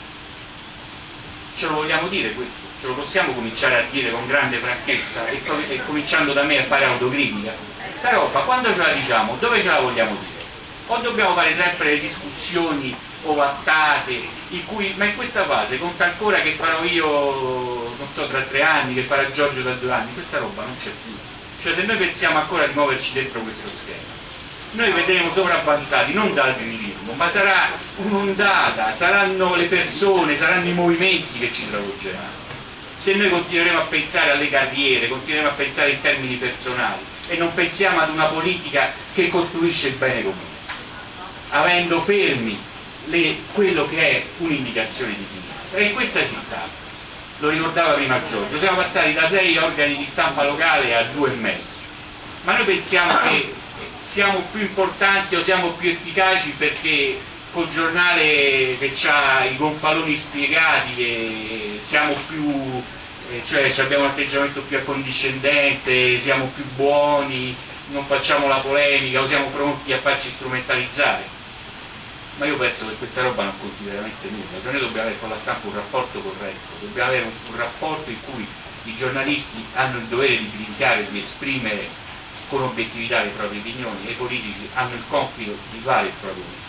Speaker 8: Ce lo vogliamo dire questo? Ce lo possiamo cominciare a dire con grande franchezza e, e cominciando da me a fare autocritica? Sta roba, quando ce la diciamo, dove ce la vogliamo dire? O dobbiamo fare sempre le discussioni ovattate, in cui, ma in questa fase conta ancora che farò io, non so, tra tre anni, che farà Giorgio tra due anni, questa roba non c'è più. Cioè, se noi pensiamo ancora di muoverci dentro questo schema, noi vedremo sopravvanzati non dal femminismo, ma sarà un'ondata, saranno le persone, saranno i movimenti che ci travolgeranno. se noi continueremo a pensare alle carriere, continueremo a pensare in termini personali e non pensiamo ad una politica che costruisce il bene comune, avendo fermi le, quello che è un'indicazione di sinistra. E in questa città, lo ricordava prima Giorgio, siamo passati da sei organi di stampa locale a due e mezzo, ma noi pensiamo che siamo più importanti o siamo più efficaci perché col giornale che ha i gonfaloni spiegati e siamo più, eh, cioè abbiamo un atteggiamento più accondiscendente, siamo più buoni, non facciamo la polemica o siamo pronti a farci strumentalizzare. Ma io penso che questa roba non conti veramente nulla, cioè noi dobbiamo avere con la stampa un rapporto corretto, dobbiamo avere un, un rapporto in cui i giornalisti hanno il dovere di criticare, di esprimere con obiettività le proprie opinioni e i politici hanno il compito di fare il proprio mestiere.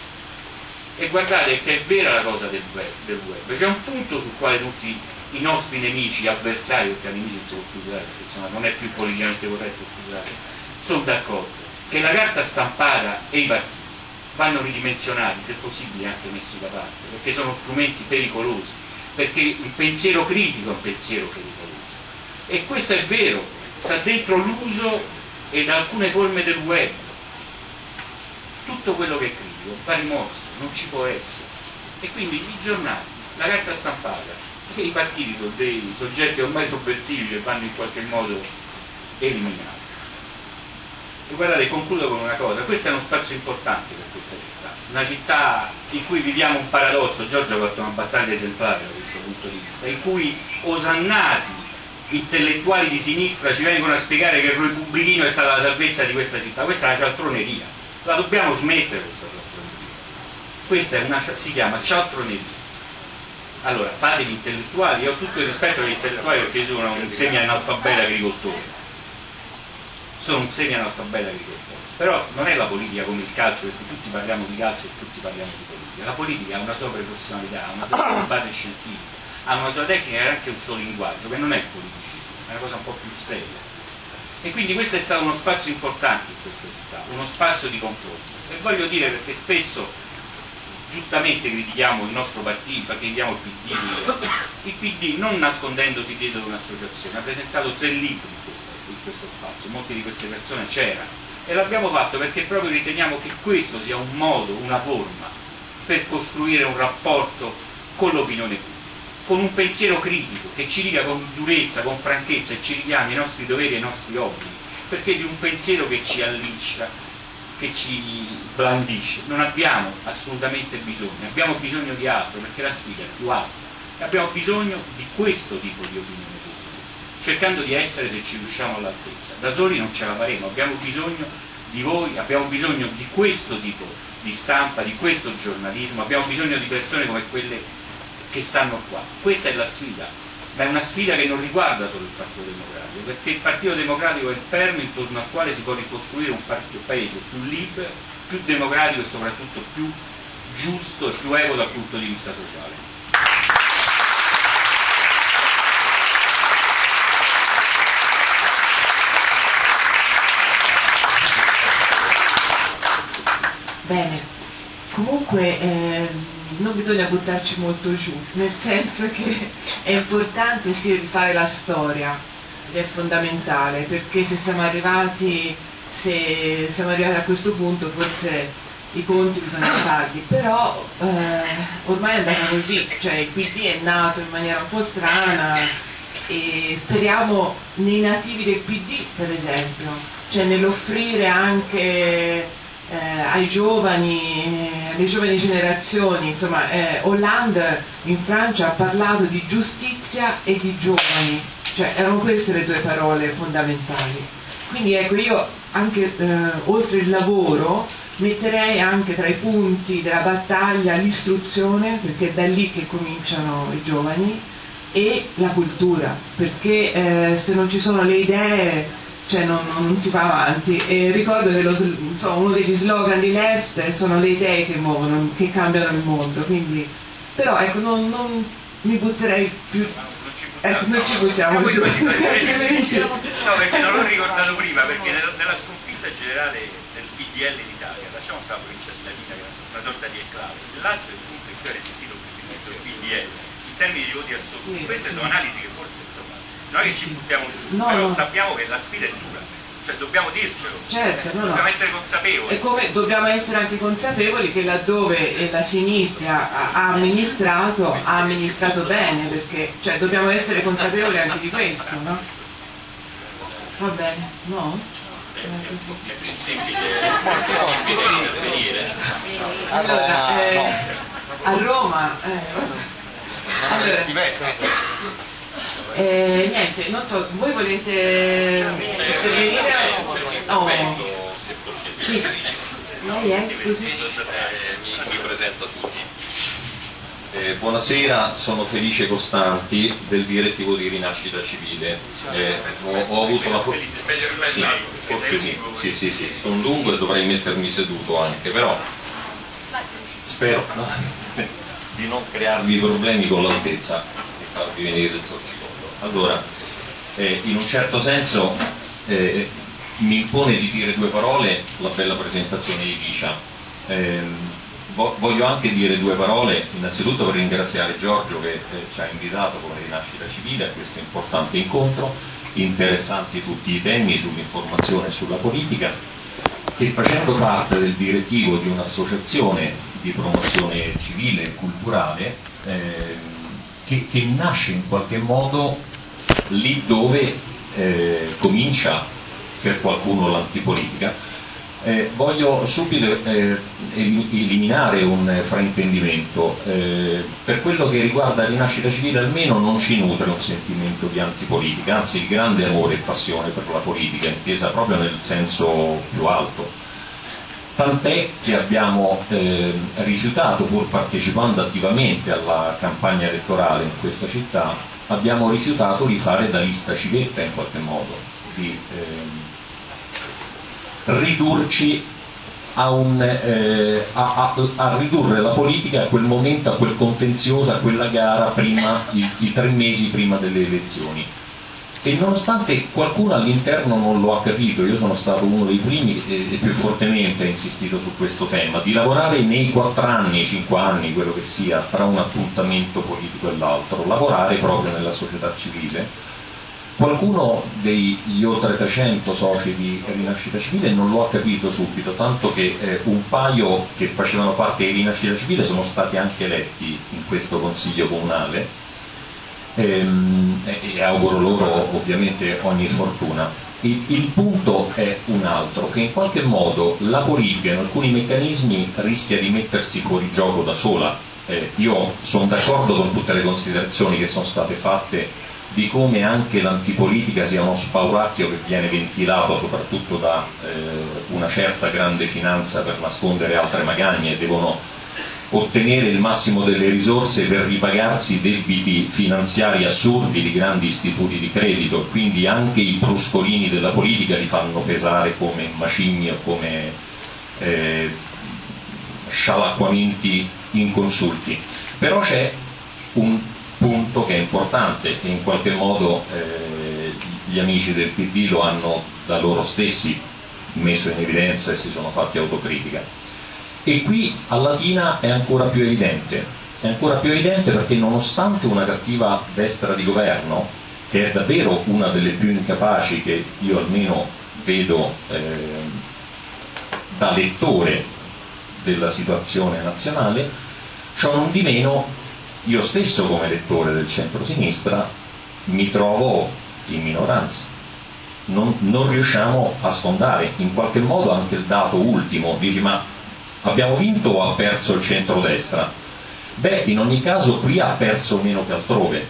Speaker 8: E guardate che è vera la cosa del web, del web. C'è un punto sul quale tutti i nostri nemici, avversari, perché nemici non si può più usare, perché insomma non è più politicamente corretto più usare, sono d'accordo, che la carta stampata e i partiti vanno ridimensionati, se possibile anche messi da parte, perché sono strumenti pericolosi, perché il pensiero critico è un pensiero pericoloso. E questo è vero, sta dentro l'uso ed alcune forme del web. Tutto quello che è critico va rimosso, non ci può essere. E quindi i giornali, la carta stampata e i partiti sono dei soggetti ormai sovversivi che vanno in qualche modo eliminati. E guardate, concludo con una cosa, questo è uno spazio importante per questa città, una città in cui viviamo un paradosso. Giorgio ha fatto una battaglia esemplare da questo punto di vista, in cui osannati intellettuali di sinistra ci vengono a spiegare che il repubblichino è stata la salvezza di questa città. Questa è una cialtroneria, la dobbiamo smettere questa cialtroneria. Questa è una, si chiama cialtroneria. Allora, fate gli intellettuali, io ho tutto il rispetto agli intellettuali perché io sono un semi-analfabeto agricoltore, sono un semi-analfabeto agricoltore, però non è la politica come il calcio, perché tutti parliamo di calcio e tutti parliamo di politica. La politica ha una sua professionalità, ha una sua base scientifica, ha una sua tecnica e anche un suo linguaggio, che non è il politicismo, è una cosa un po' più seria. E quindi questo è stato uno spazio importante in questa città, uno spazio di confronto. E voglio dire, perché spesso giustamente critichiamo il nostro partito, critichiamo il P D, il P D non nascondendosi dietro ad un'associazione ha presentato tre libri in questo, in questo spazio, molte di queste persone c'erano e l'abbiamo fatto perché proprio riteniamo che questo sia un modo, una forma per costruire un rapporto con l'opinione pubblica, con un pensiero critico che ci dica con durezza, con franchezza e ci richiami i nostri doveri e i nostri obblighi, perché di un pensiero che ci alliscia, che ci blandisce non abbiamo assolutamente bisogno, abbiamo bisogno di altro perché la sfida è più alta e abbiamo bisogno di questo tipo di opinione pubblica, cercando di essere, se ci riusciamo, all'altezza. Da soli non ce la faremo, abbiamo bisogno di voi, abbiamo bisogno di questo tipo di stampa, di questo giornalismo, abbiamo bisogno di persone come quelle che stanno qua. Questa è la sfida, ma è una sfida che non riguarda solo il Partito Democratico, perché il Partito Democratico è il perno intorno al quale si può ricostruire un, partito, un paese più libero, più democratico e soprattutto più giusto e più equo dal punto di vista sociale.
Speaker 2: Bene, comunque eh, non bisogna buttarci molto giù, nel senso che è importante sì rifare la storia, ed è fondamentale, perché se siamo arrivati, se siamo arrivati a questo punto forse i conti bisogna farli, però eh, ormai è andata così, cioè il P D è nato in maniera un po' strana e speriamo nei nativi del P D, per esempio, cioè nell'offrire anche Eh, ai giovani, eh, alle giovani generazioni, insomma, eh, Hollande in Francia ha parlato di giustizia e di giovani, cioè erano queste le due parole fondamentali. Quindi ecco, io anche eh, oltre il lavoro metterei anche tra i punti della battaglia l'istruzione, perché è da lì che cominciano i giovani, e la cultura, perché eh, se non ci sono le idee, cioè non, non si va avanti. E ricordo che lo, insomma, uno degli slogan di Left sono le idee che muovono, che cambiano il mondo, quindi però ecco non, non mi butterei più, ecco, non ci buttiamo giù.
Speaker 8: No, perché non l'ho ricordato prima, perché nella sconfitta generale del P D L in Italia, lasciamo stare la provincia di Latina che è una sorta di enclave, il Lazio è il punto in cui ha resistito più di mezzo il P D L in termini di voti assoluti.
Speaker 2: Sì,
Speaker 8: queste
Speaker 2: sì.
Speaker 8: sono analisi che non è che ci buttiamo giù,
Speaker 2: no,
Speaker 8: però
Speaker 2: no.
Speaker 8: sappiamo che la sfida è dura, cioè dobbiamo dircelo,
Speaker 2: certo, no,
Speaker 8: dobbiamo
Speaker 2: no.
Speaker 8: essere consapevoli.
Speaker 2: E come dobbiamo essere anche consapevoli che laddove la sinistra ha amministrato, ha amministrato bene, perché cioè, dobbiamo essere consapevoli anche di questo, no? Va bene, no?
Speaker 9: È più semplice intervenire.
Speaker 2: Allora, eh, a Roma, eh, allora, eh, niente, non so, voi volete intervenire? Oh. Sì. Lei è, scusi?
Speaker 9: Mi, mi presento a tutti.
Speaker 10: Eh, buonasera, sono Felice Costanti del direttivo di Rinascita Civile. Eh, ho, ho avuto la fortuna. Sì, forse sì, sì, sì, sì, sono lungo e dovrei mettermi seduto anche, però spero no, di non crearvi problemi con l'altezza e farvi venire il torcicollo. Allora, eh, in un certo senso eh, mi impone di dire due parole la bella presentazione di Licia. Eh, Voglio anche dire due parole innanzitutto per ringraziare Giorgio che eh, ci ha invitato come Rinascita Civile a questo importante incontro, interessanti tutti i temi sull'informazione e sulla politica, e facendo parte del direttivo di un'associazione di promozione civile e culturale eh, che, che nasce in qualche modo lì dove eh, comincia per qualcuno l'antipolitica. Eh, voglio subito eh, eliminare un fraintendimento. Eh, per quello che riguarda Rinascita Civile almeno non ci nutre un sentimento di antipolitica, anzi il grande amore e passione per la politica, intesa proprio nel senso più alto. Tant'è che abbiamo eh, rifiutato, pur partecipando attivamente alla campagna elettorale in questa città, abbiamo rifiutato di fare da lista civetta in qualche modo, di eh, ridurci a, un, eh, a, a, a ridurre la politica a quel momento, a quel contenzioso, a quella gara prima, i, i tre mesi prima delle elezioni. E nonostante qualcuno all'interno non lo ha capito, io sono stato uno dei primi e, e più fortemente ha insistito su questo tema, di lavorare nei quattro anni, cinque anni, quello che sia, tra un appuntamento politico e l'altro, lavorare proprio nella società civile. Qualcuno degli oltre trecento soci di Rinascita Civile non lo ha capito subito, tanto che eh, un paio che facevano parte di Rinascita Civile sono stati anche eletti in questo consiglio comunale ehm, e, e auguro loro ovviamente ogni fortuna. Il, il punto è un altro, che in qualche modo la politica in alcuni meccanismi rischia di mettersi fuori gioco da sola. Eh, io sono d'accordo con tutte le considerazioni che sono state fatte di come anche l'antipolitica sia uno spauracchio che viene ventilato soprattutto da eh, una certa grande finanza per nascondere altre magagne, devono ottenere il massimo delle risorse per ripagarsi debiti finanziari assurdi di grandi istituti di credito, quindi anche i bruscolini della politica li fanno pesare come macigni o come eh, scialacquamenti inconsulti. Però c'è un punto che è importante e in qualche modo eh, gli amici del P D lo hanno da loro stessi messo in evidenza e si sono fatti autocritica, e qui a Latina è ancora più evidente è ancora più evidente perché nonostante una cattiva destra di governo, che è davvero una delle più incapaci che io almeno vedo eh, da lettore della situazione nazionale, ciò non di meno io stesso come lettore del centro-sinistra mi trovo in minoranza, non, non riusciamo a sfondare in qualche modo anche il dato ultimo. Dici, ma abbiamo vinto o ha perso il centro-destra? Beh, in ogni caso qui ha perso meno che altrove.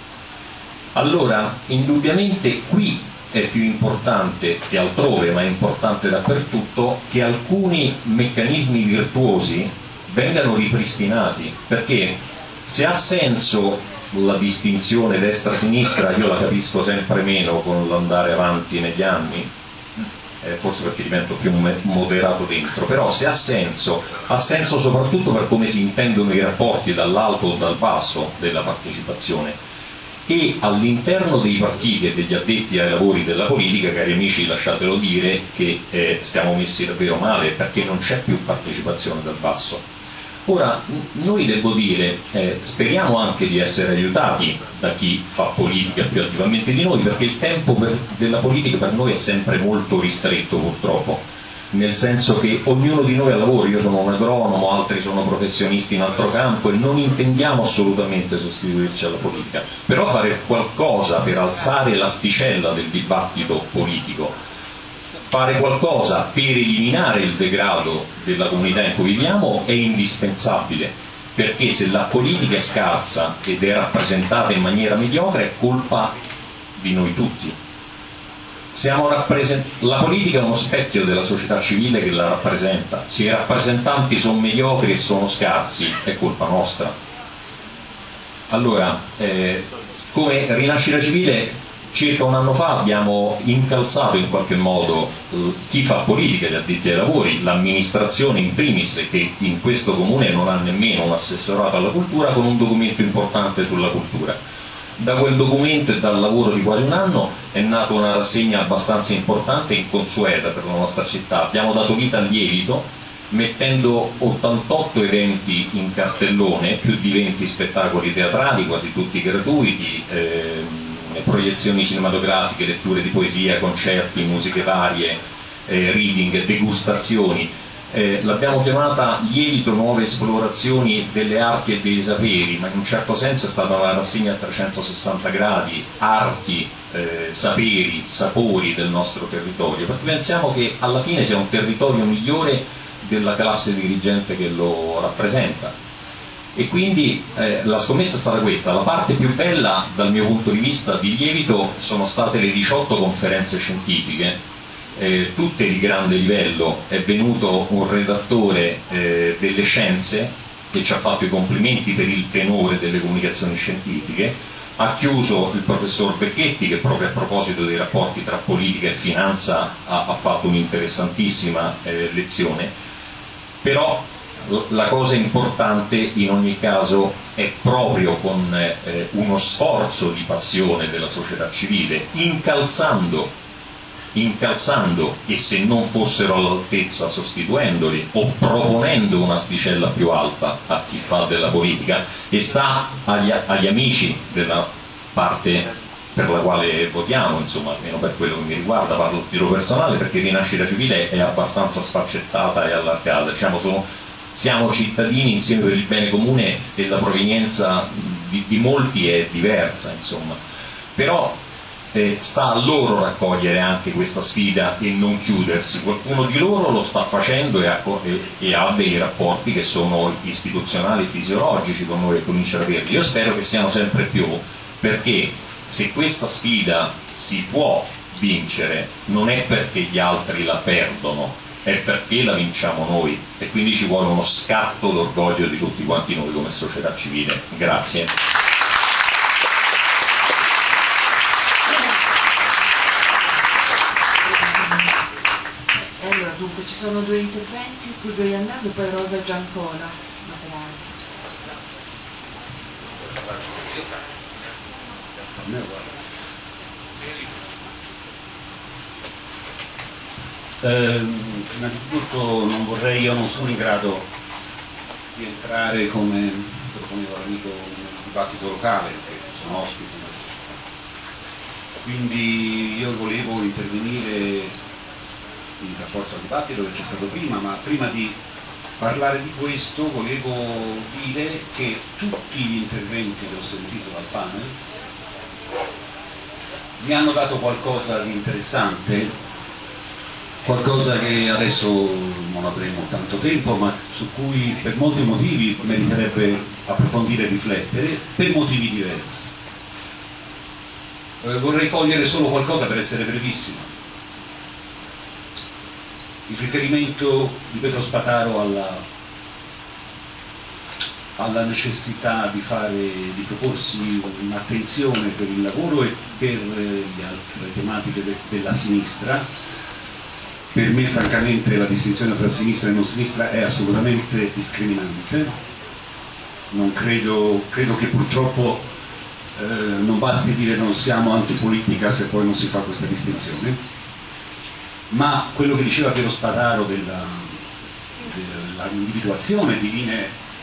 Speaker 10: Allora, indubbiamente qui è più importante che altrove, ma è importante dappertutto, che alcuni meccanismi virtuosi vengano ripristinati, perché se ha senso la distinzione destra-sinistra, io la capisco sempre meno con l'andare avanti negli anni, eh, forse perché divento più moderato dentro, però se ha senso, ha senso soprattutto per come si intendono i rapporti dall'alto o dal basso della partecipazione. E all'interno dei partiti e degli addetti ai lavori della politica, cari amici, lasciatelo dire che eh, stiamo messi davvero male, perché non c'è più partecipazione dal basso. Ora, noi devo dire, eh, speriamo anche di essere aiutati da chi fa politica più attivamente di noi, perché il tempo per, della politica per noi è sempre molto ristretto purtroppo, nel senso che ognuno di noi ha lavoro, io sono un agronomo, altri sono professionisti in altro campo e non intendiamo assolutamente sostituirci alla politica, però fare qualcosa per alzare l'asticella del dibattito politico, fare qualcosa per eliminare il degrado della comunità in cui viviamo è indispensabile, perché se la politica è scarsa ed è rappresentata in maniera mediocre è colpa di noi tutti. Siamo rappresent- la politica è uno specchio della società civile che la rappresenta, se i rappresentanti sono mediocri e sono scarsi è colpa nostra. Allora, eh, come Rinascita Civile circa un anno fa abbiamo incalzato in qualche modo eh, chi fa politica, gli addetti ai lavori, l'amministrazione in primis, che in questo comune non ha nemmeno un assessorato alla cultura, con un documento importante sulla cultura. Da quel documento e dal lavoro di quasi un anno è nata una rassegna abbastanza importante e inconsueta per la nostra città. Abbiamo dato vita al lievito mettendo ottantotto eventi in cartellone, più di venti spettacoli teatrali, quasi tutti gratuiti, ehm, proiezioni cinematografiche, letture di poesia, concerti, musiche varie, eh, reading, degustazioni. Eh, l'abbiamo chiamata Lievito Nuove Esplorazioni delle Arti e dei Saperi, ma in un certo senso è stata una rassegna a trecentosessanta gradi, arti, eh, saperi, sapori del nostro territorio, perché pensiamo che alla fine sia un territorio migliore della classe dirigente che lo rappresenta. E quindi eh, la scommessa è stata questa. La parte più bella dal mio punto di vista di Lievito sono state le diciotto conferenze scientifiche, eh, tutte di grande livello. È venuto un redattore eh, delle scienze che ci ha fatto i complimenti per il tenore delle comunicazioni scientifiche, ha chiuso il professor Becchetti che proprio a proposito dei rapporti tra politica e finanza ha, ha fatto un'interessantissima eh, lezione. Però la cosa importante in ogni caso è proprio con eh, uno sforzo di passione della società civile, incalzando, incalzando e se non fossero all'altezza sostituendoli o proponendo un'asticella più alta a chi fa della politica, e sta agli, agli amici della parte per la quale votiamo, insomma, almeno per quello che mi riguarda, parlo a titolo personale perché Rinascita Civile è abbastanza sfaccettata e allargata, diciamo, sono siamo cittadini insieme per il bene comune e la provenienza di, di molti è diversa, insomma. Però eh, sta a loro raccogliere anche questa sfida e non chiudersi. Qualcuno di loro lo sta facendo e ha, e, e ha dei rapporti che sono istituzionali, fisiologici con noi e comincia ad averli. Io spero che siano sempre più, perché se questa sfida si può vincere non è perché gli altri la perdono, è perché la vinciamo noi, e quindi ci vuole uno scatto d'orgoglio di tutti quanti noi come società civile. Grazie.
Speaker 2: Allora, dunque ci sono due interventi, Fulvio Iannello e poi Rosa Giancona.
Speaker 8: Eh, innanzitutto non vorrei, io non sono in grado di entrare come proponeva l'amico nel dibattito locale, perché sono ospite, quindi io volevo intervenire in rapporto al dibattito che c'è stato prima, ma prima di parlare di questo volevo dire che tutti gli interventi che ho sentito dal panel mi hanno dato qualcosa di interessante, qualcosa che adesso non avremo tanto tempo, ma su cui per molti motivi meriterebbe approfondire e riflettere, per motivi diversi. Eh, vorrei cogliere solo qualcosa per essere brevissimo. Il riferimento di Pietro Spataro alla, alla necessità di, fare, di proporsi un'attenzione per il lavoro e per le altre tematiche de, della sinistra. Per me francamente la distinzione tra sinistra e non sinistra è assolutamente discriminante, non credo, credo che purtroppo eh, non basti dire non siamo antipolitica se poi non si fa questa distinzione, ma quello che diceva Piero Spataro della, dell'individuazione di linee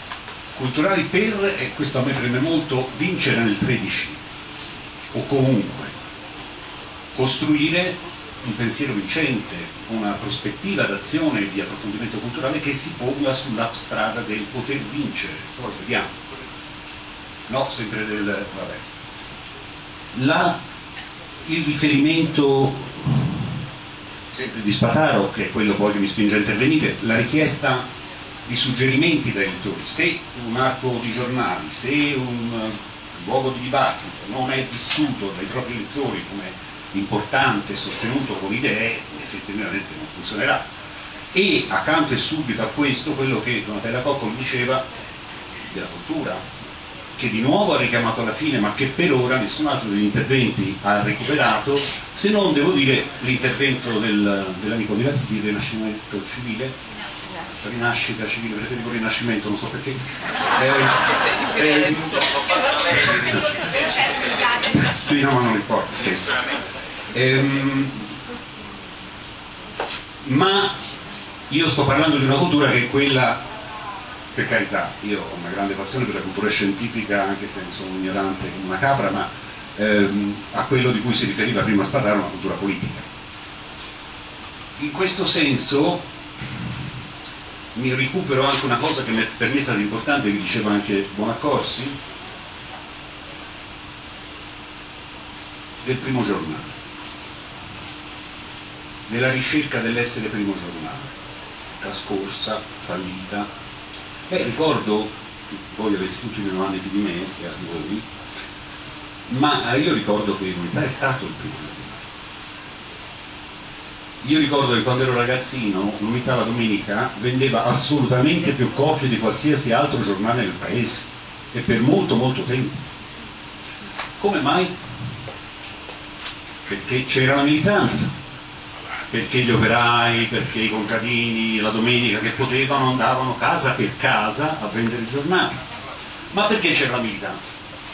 Speaker 11: culturali per, e questo a me preme molto, vincere nel tredici, o comunque costruire un pensiero vincente, una prospettiva d'azione e di approfondimento culturale che si ponga sulla strada del poter vincere. Poi vediamo. No, sempre del... vabbè. La, il riferimento sempre di Spataro, che è quello poi che mi spinge a intervenire, la richiesta di suggerimenti dai lettori. Se un arco di giornali, se un uh, luogo di dibattito non è vissuto dai propri lettori come importante, sostenuto con idee, effettivamente non funzionerà. E accanto e subito a questo quello che Donatella Coccoli diceva della cultura, che di nuovo ha richiamato alla fine, ma che per ora nessun altro degli interventi ha recuperato, se non, devo dire, l'intervento del, dell'amico di Ratti di Rinascimento Civile, Rinascita Civile, preferivo Rinascimento, non so perché. Eh, eh, sì, no, ma non importa, scherzo. Ehm, ma io sto parlando di una cultura che è quella, per carità, io ho una grande passione per la cultura scientifica, anche se sono ignorante come una capra, ma ehm, a quello di cui si riferiva prima Spataro, una cultura politica. In questo senso mi recupero anche una cosa che per me è stata importante, che diceva anche Bonaccorsi, del primo giornale, nella ricerca dell'essere primo giornale, trascorsa, fallita. Beh, ricordo, voi avete tutti meno anni più di me, e a voi, ma io ricordo che l'Unità è stato il primo giornale. Io ricordo che quando ero ragazzino l'Unità la domenica vendeva assolutamente più copie di qualsiasi altro giornale del paese, e per molto molto tempo. Come mai? Perché c'era la militanza, perché gli operai, perché i contadini la domenica che potevano andavano casa per casa a vendere i giornali. Ma perché c'era la militanza?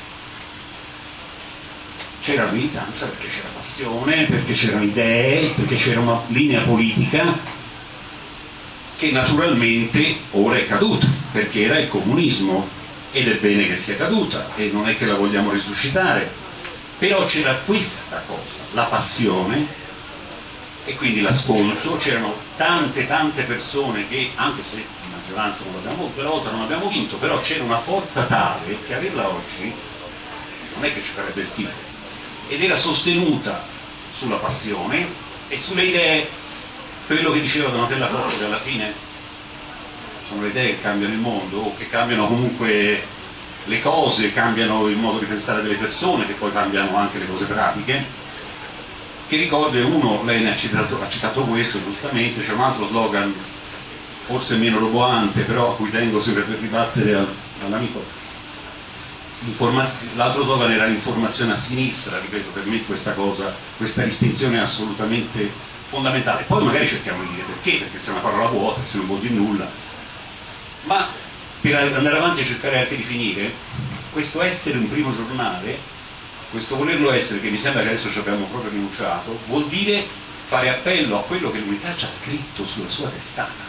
Speaker 11: C'era la militanza perché c'era passione, perché c'erano idee, perché c'era una linea politica che naturalmente ora è caduta, perché era il comunismo, ed è bene che sia caduta e non è che la vogliamo risuscitare, però c'era questa cosa, la passione e quindi l'ascolto. C'erano tante tante persone che, anche se in maggioranza non l'abbiamo, per volta non abbiamo vinto, però c'era una forza tale che averla oggi non è che ci farebbe schifo, ed era sostenuta sulla passione e sulle idee. Quello che diceva Donatella Coccoli, che alla fine sono le idee che cambiano il mondo, o che cambiano comunque le cose, cambiano il modo di pensare delle persone, che poi cambiano anche le cose pratiche. Che ricordo è uno, lei ne ha citato, ha citato questo giustamente, c'è un altro slogan forse meno roboante, però a cui tengo sempre per ribattere al, all'amico. L'altro slogan era l'informazione a sinistra. Ripeto, per me questa cosa, questa distinzione è assolutamente fondamentale. Poi magari cerchiamo di dire perché, perché se è una parola vuota, se non vuol dire nulla. Ma per andare avanti e cercare anche di finire, questo essere un primo giornale, questo volerlo essere, che mi sembra che adesso ci abbiamo proprio rinunciato, vuol dire fare appello a quello che l'Unità ci ha scritto sulla sua testata.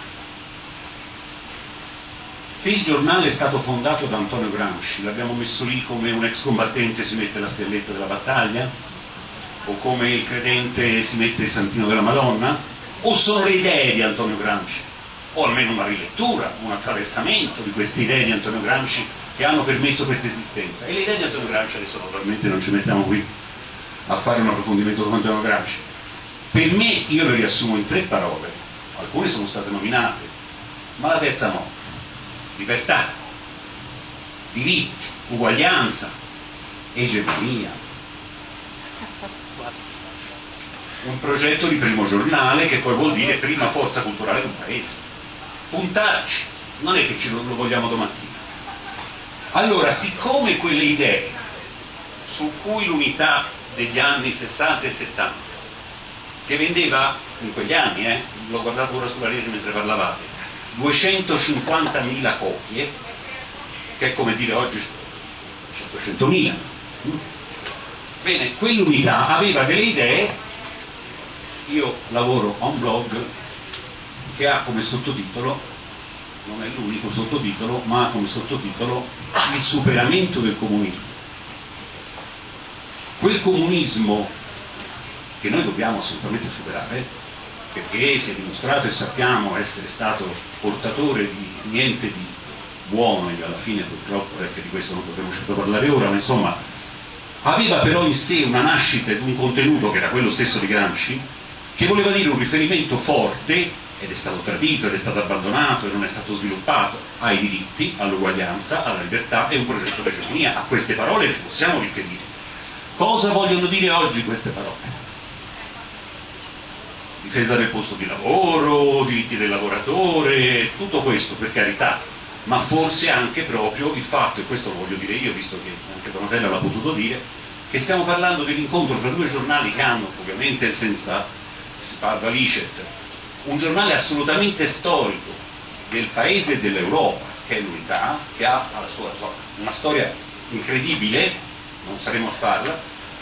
Speaker 11: Se il giornale è stato fondato da Antonio Gramsci, l'abbiamo messo lì come un ex combattente si mette la stelletta della battaglia, o come il credente si mette il santino della Madonna, o sono le idee di Antonio Gramsci, o almeno una rilettura, un attraversamento di queste idee di Antonio Gramsci che hanno permesso questa esistenza. E le idee di Antonio Gramsci, adesso naturalmente non ci mettiamo qui a fare un approfondimento su Antonio Gramsci, per me, io le riassumo in tre parole, alcune sono state nominate, ma la terza no: libertà, diritti, uguaglianza, egemonia. Un progetto di primo giornale che poi vuol dire prima forza culturale del paese. Puntarci, non è che ce lo, lo vogliamo domattina. Allora, siccome quelle idee su cui l'Unità degli anni sessanta e settanta, che vendeva in quegli anni, eh, l'ho guardato ora sulla rete mentre parlavate, duecentocinquantamila copie, che è come dire oggi cinquecentomila. Bene, quell'Unità aveva delle idee. Io lavoro a un blog che ha come sottotitolo non è l'unico sottotitolo, ma come sottotitolo il superamento del comunismo. Quel comunismo che noi dobbiamo assolutamente superare, perché si è dimostrato e sappiamo essere stato portatore di niente di buono, e alla fine purtroppo, perché di questo non potremo certo parlare ora, ma insomma aveva però in sé una nascita ed un contenuto che era quello stesso di Gramsci, che voleva dire un riferimento forte, ed è stato tradito, ed è stato abbandonato e non è stato sviluppato, ai diritti, all'uguaglianza, alla libertà e un progetto di egemonia. A queste parole ci possiamo riferire. Cosa vogliono dire oggi queste parole? Difesa del posto di lavoro, diritti del lavoratore, tutto questo, per carità, ma forse anche proprio il fatto, e questo lo voglio dire io, visto che anche Donatella l'ha potuto dire, che stiamo parlando dell'incontro tra due giornali che hanno, ovviamente senza Licet, un giornale assolutamente storico del paese e dell'Europa, che è l'Unità, che ha la sua, una storia incredibile, non saremo a farla,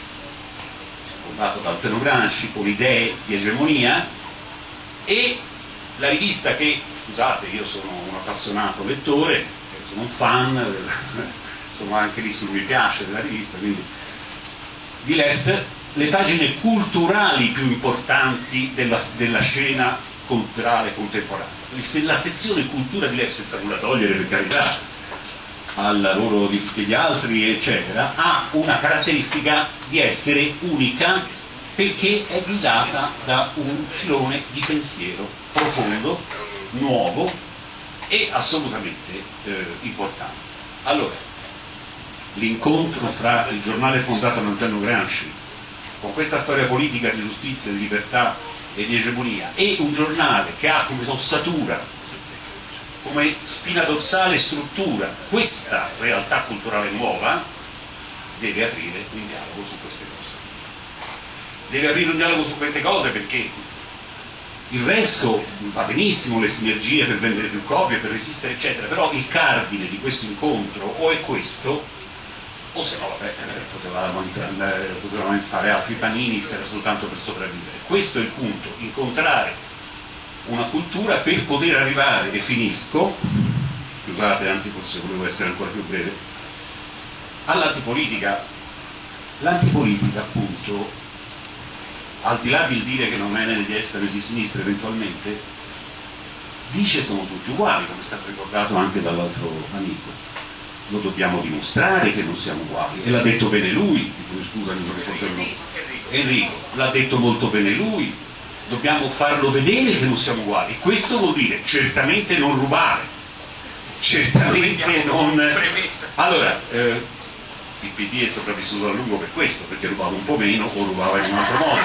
Speaker 11: fondato da Antonio Gramsci, con idee di egemonia, e la rivista che, scusate, io sono un appassionato lettore, sono un fan, sono anche lì sul mi piace della rivista, quindi di Left, le pagine culturali più importanti della, della scena culturale contemporanea. La sezione cultura di Left, senza nulla togliere per carità al lavoro di tutti gli altri eccetera, ha una caratteristica di essere unica perché è guidata da un filone di pensiero profondo, nuovo e assolutamente eh, importante. Allora, l'incontro fra il giornale fondato da Antonio Gramsci con questa storia politica di giustizia, di libertà e di egemonia, e un giornale che ha come ossatura, come spina dorsale e struttura questa realtà culturale nuova, deve aprire un dialogo su queste cose. Deve aprire un dialogo su queste cose perché il resto va benissimo, le sinergie per vendere più copie, per resistere eccetera, però il cardine di questo incontro o è questo, o se no vabbè, potevamo, potevamo fare altri panini se era soltanto per sopravvivere. Questo è il punto, incontrare una cultura per poter arrivare, e finisco, scusate, anzi forse volevo essere ancora più breve, all'antipolitica. L'antipolitica appunto, al di là di dire che non è né di destra né di sinistra eventualmente, dice sono tutti uguali, come è stato ricordato anche dall'altro amico. Lo dobbiamo dimostrare che non siamo uguali, e l'ha detto bene lui, scusami, non ricordo il nome. Enrico, l'ha detto molto bene lui, dobbiamo farlo vedere che non siamo uguali. Questo vuol dire certamente non rubare, certamente non... Allora, eh, il P D è sopravvissuto a lungo per questo, perché rubava un po' meno o rubava in un altro modo.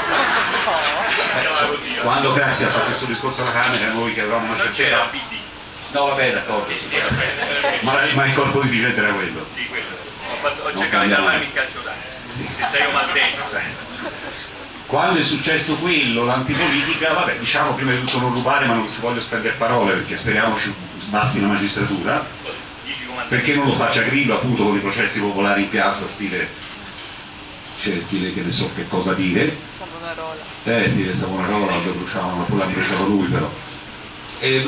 Speaker 11: Eh, quando Craxi ha fatto il suo discorso alla Camera, noi che avevamo una certa... No vabbè, d'accordo, sì, ma, ma il corpo di Vicente era quello.
Speaker 9: Sì, quello. Ho, ho cercato di chiamarmi calciolare. Se sei un maltegno.
Speaker 11: Quando è successo quello, l'antipolitica, vabbè, diciamo prima di tutto non rubare, ma non ci voglio spendere parole perché speriamo ci basti la magistratura, perché non lo faccia Grillo appunto con i processi popolari in piazza, stile, cioè stile che ne so che cosa dire. Savonarola. Eh sì, Savonarola, lo bruciavano, poi l'ha bruciato lui però. E,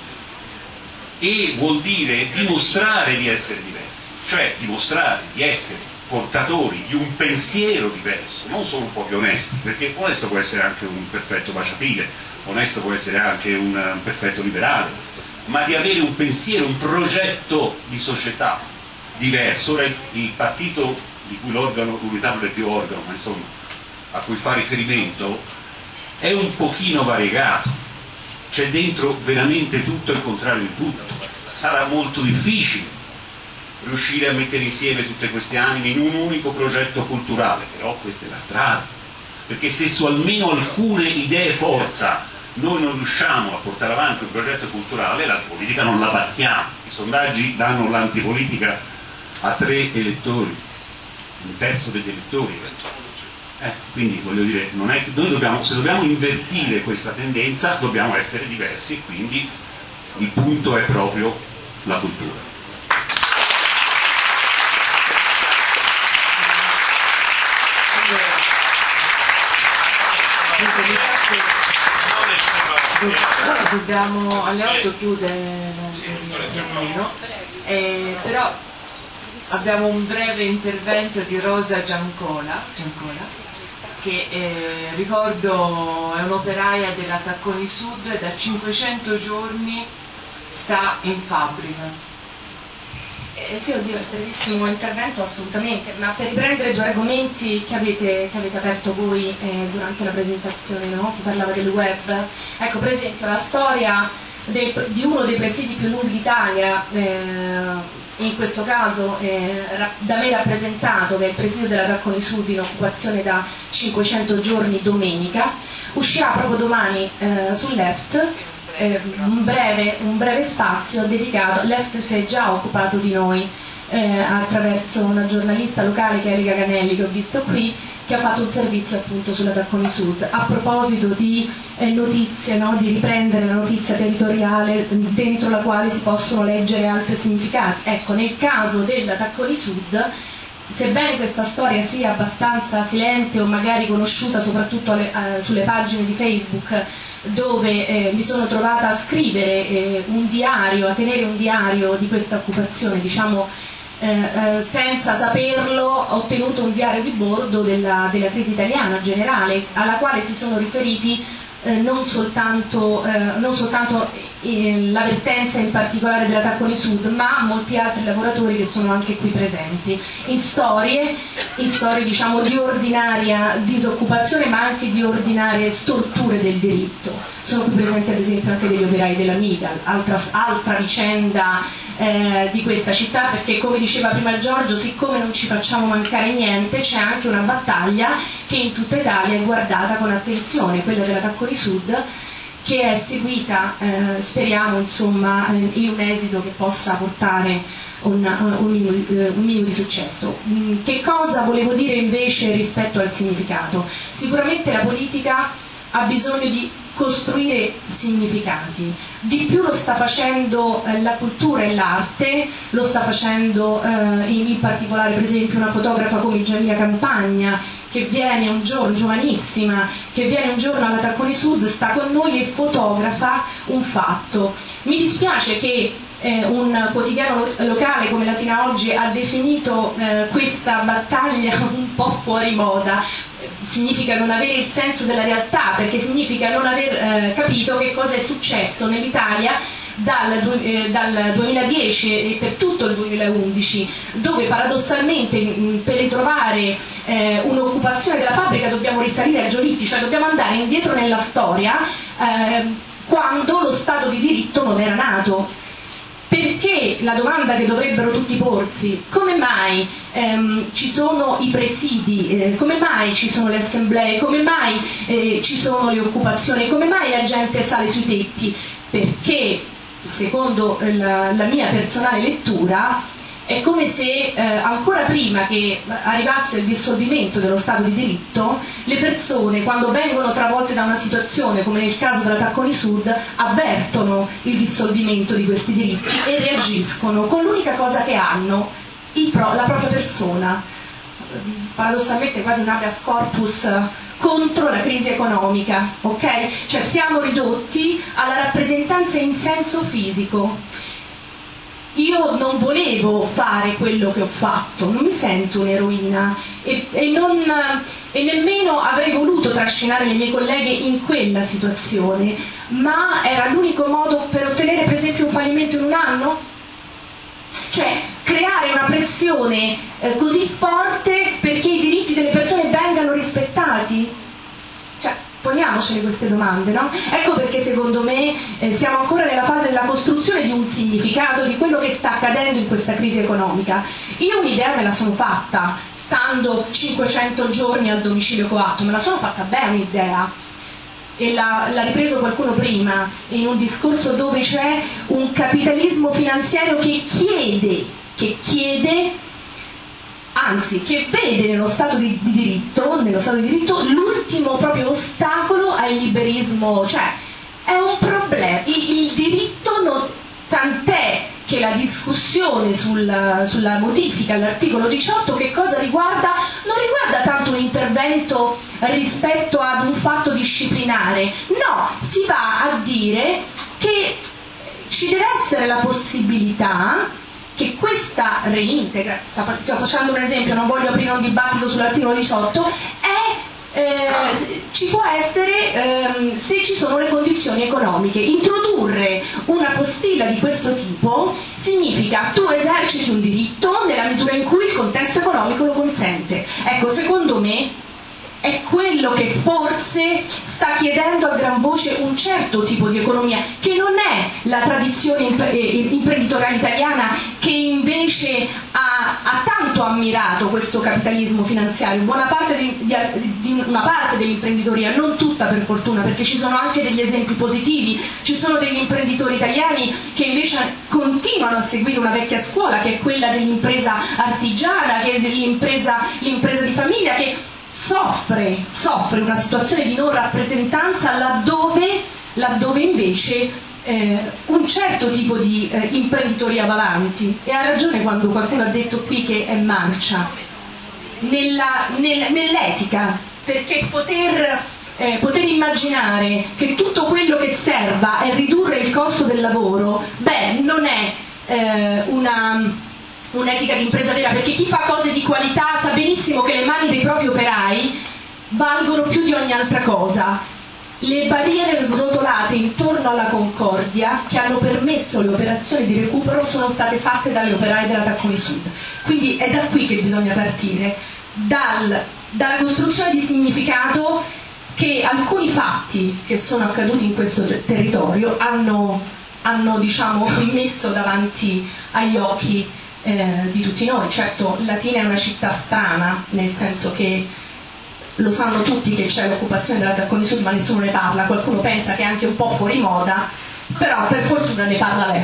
Speaker 11: e vuol dire dimostrare di essere diversi, cioè dimostrare di essere portatori di un pensiero diverso, non solo un po' più onesti, perché onesto può essere anche un perfetto baciapile, onesto può essere anche un, un perfetto liberale, ma di avere un pensiero, un progetto di società diverso. Ora il, il partito di cui l'organo, l'unità non è più organo, ma insomma a cui fa riferimento, è un pochino variegato. C'è dentro veramente tutto e il contrario di tutto. Sarà molto difficile riuscire a mettere insieme tutte queste anime in un unico progetto culturale, però questa è la strada, perché se su almeno alcune idee forza noi non riusciamo a portare avanti un progetto culturale, l'antipolitica non la battiamo. I sondaggi danno l'antipolitica a tre elettori, un terzo degli elettori. Eh, quindi voglio dire, non è che noi dobbiamo, se dobbiamo invertire questa tendenza dobbiamo essere diversi, e quindi il punto è proprio la cultura.
Speaker 2: Allora, dobbiamo, alle otto chiude la eh, però abbiamo un breve intervento di Rosa Giancola, Giancola che eh, ricordo è un'operaia della Tacconi Sud e da cinquecento giorni sta in fabbrica.
Speaker 12: Eh, sì, oddio, è un brevissimo intervento assolutamente, ma per riprendere due argomenti che avete, che avete aperto voi eh, durante la presentazione, no? Si parlava del web. Ecco, per esempio, la storia del, di uno dei presidi più lunghi d'Italia, eh, in questo caso eh, da me rappresentato, che è il presidio della Tacconi Sud in occupazione da cinquecento giorni domenica, uscirà proprio domani eh, sul Left. Eh, un, breve, un breve spazio dedicato. Left si è già occupato di noi eh, attraverso una giornalista locale che è Erika Ganelli, che ho visto qui, che ha fatto un servizio appunto sulla Tacconi Sud a proposito di eh, notizie, no? Di riprendere la notizia territoriale dentro la quale si possono leggere altri significati. Ecco, nel caso della Tacconi Sud, sebbene questa storia sia abbastanza silente o magari conosciuta soprattutto alle, eh, sulle pagine di Facebook, dove eh, mi sono trovata a scrivere eh, un diario, a tenere un diario di questa occupazione, diciamo eh, eh, senza saperlo, ho ottenuto un diario di bordo della, della crisi italiana generale, alla quale si sono riferiti eh, non soltanto, eh, non soltanto eh, l'avvertenza in particolare della Tacconi Sud, ma molti altri lavoratori che sono anche qui presenti, in storie, in storie diciamo di ordinaria disoccupazione, ma anche di ordinarie storture del diritto. Sono qui presenti ad esempio anche degli operai della Midal, altra, altra vicenda eh, di questa città, perché come diceva prima Giorgio, siccome non ci facciamo mancare niente, c'è anche una battaglia che in tutta Italia è guardata con attenzione, quella della Tacconi Sud, che è seguita, eh, speriamo, insomma, in un esito che possa portare un, un, minimo, un minimo di successo. Che cosa volevo dire invece rispetto al significato? Sicuramente la politica ha bisogno di costruire significati, di più lo sta facendo eh, la cultura e l'arte, lo sta facendo eh, in, in particolare per esempio una fotografa come Giamia Campagna, che viene un giorno, giovanissima, che viene un giorno alla Tacconi Sud, sta con noi e fotografa un fatto. Mi dispiace che eh, un quotidiano lo locale come Latina Oggi ha definito eh, questa battaglia un po' fuori moda. Significa non avere il senso della realtà, perché significa non aver eh, capito che cosa è successo nell'Italia dal, eh, dal duemiladieci e per tutto il duemilaundici, dove paradossalmente mh, per ritrovare eh, un'occupazione della fabbrica dobbiamo risalire a Giolitti, cioè dobbiamo andare indietro nella storia eh, quando lo Stato di diritto non era nato. Perché la domanda che dovrebbero tutti porsi, come mai ehm, ci sono i presidi, eh, come mai ci sono le assemblee, come mai eh, ci sono le occupazioni, come mai la gente sale sui tetti? Perché, secondo la, la mia personale lettura, è come se eh, ancora prima che arrivasse il dissolvimento dello Stato di diritto, le persone, quando vengono travolte da una situazione come nel caso della Tacconi Sud, avvertono il dissolvimento di questi diritti e reagiscono con l'unica cosa che hanno, il pro, la propria persona, paradossalmente quasi un habeas corpus contro la crisi economica, ok? Cioè siamo ridotti alla rappresentanza in senso fisico. Io non volevo fare quello che ho fatto, non mi sento un'eroina e, e, non, e nemmeno avrei voluto trascinare le mie colleghe in quella situazione, ma era l'unico modo per ottenere per esempio un fallimento in un anno? Cioè creare una pressione eh, così forte perché i diritti delle persone vengano rispettati? Cioè, poniamocene queste domande, no? Ecco perché secondo me eh, siamo ancora nella fase della costruzione di un significato di quello che sta accadendo in questa crisi economica. Io un'idea me la sono fatta, stando cinquecento giorni al domicilio coatto, me la sono fatta bene un'idea, e l'ha, l'ha ripreso qualcuno prima, in un discorso dove c'è un capitalismo finanziario che chiede, che chiede anzi che vede nello Stato di, di diritto, nello Stato di diritto l'ultimo proprio ostacolo al liberismo, cioè è un problema, il, il diritto non, tant'è che la discussione sulla, sulla modifica all'articolo diciotto che cosa riguarda? Non riguarda tanto un intervento intervento rispetto ad un fatto disciplinare. No, si va a dire che ci deve essere la possibilità che questa reintegra, sto facendo un esempio, non voglio aprire un dibattito sull'articolo diciotto, è Eh, ci può essere ehm, se ci sono le condizioni economiche. Introdurre una postilla di questo tipo significa tu eserciti un diritto nella misura in cui il contesto economico lo consente. Ecco, secondo me è quello che forse sta chiedendo a gran voce un certo tipo di economia, che non è la tradizione imprenditoriale italiana, che invece ha, ha tanto ammirato questo capitalismo finanziario. Buona parte di, di, di una parte dell'imprenditoria, non tutta per fortuna, perché ci sono anche degli esempi positivi. Ci sono degli imprenditori italiani che invece continuano a seguire una vecchia scuola, che è quella dell'impresa artigiana, che è dell'impresa l'impresa di famiglia, che soffre, soffre una situazione di non rappresentanza laddove, laddove invece eh, un certo tipo di eh, imprenditoria va avanti. E ha ragione quando qualcuno ha detto qui che è marcia nella, nel, nell'etica, perché poter, eh, poter immaginare che tutto quello che serva è ridurre il costo del lavoro, beh, non è eh, una un'etica di impresa vera, perché chi fa cose di qualità sa benissimo che le mani dei propri operai valgono più di ogni altra cosa. Le barriere srotolate intorno alla Concordia che hanno permesso le operazioni di recupero sono state fatte dalle operaie della Tacconi Sud. Quindi è da qui che bisogna partire, dal, dalla costruzione di significato che alcuni fatti che sono accaduti in questo territorio hanno, hanno diciamo, messo davanti agli occhi Eh, di tutti noi. Certo, Latina è una città strana, nel senso che lo sanno tutti che c'è l'occupazione della Tacconi Sud, ma nessuno ne parla. Qualcuno pensa che è anche un po' fuori moda, però per fortuna ne parla lei.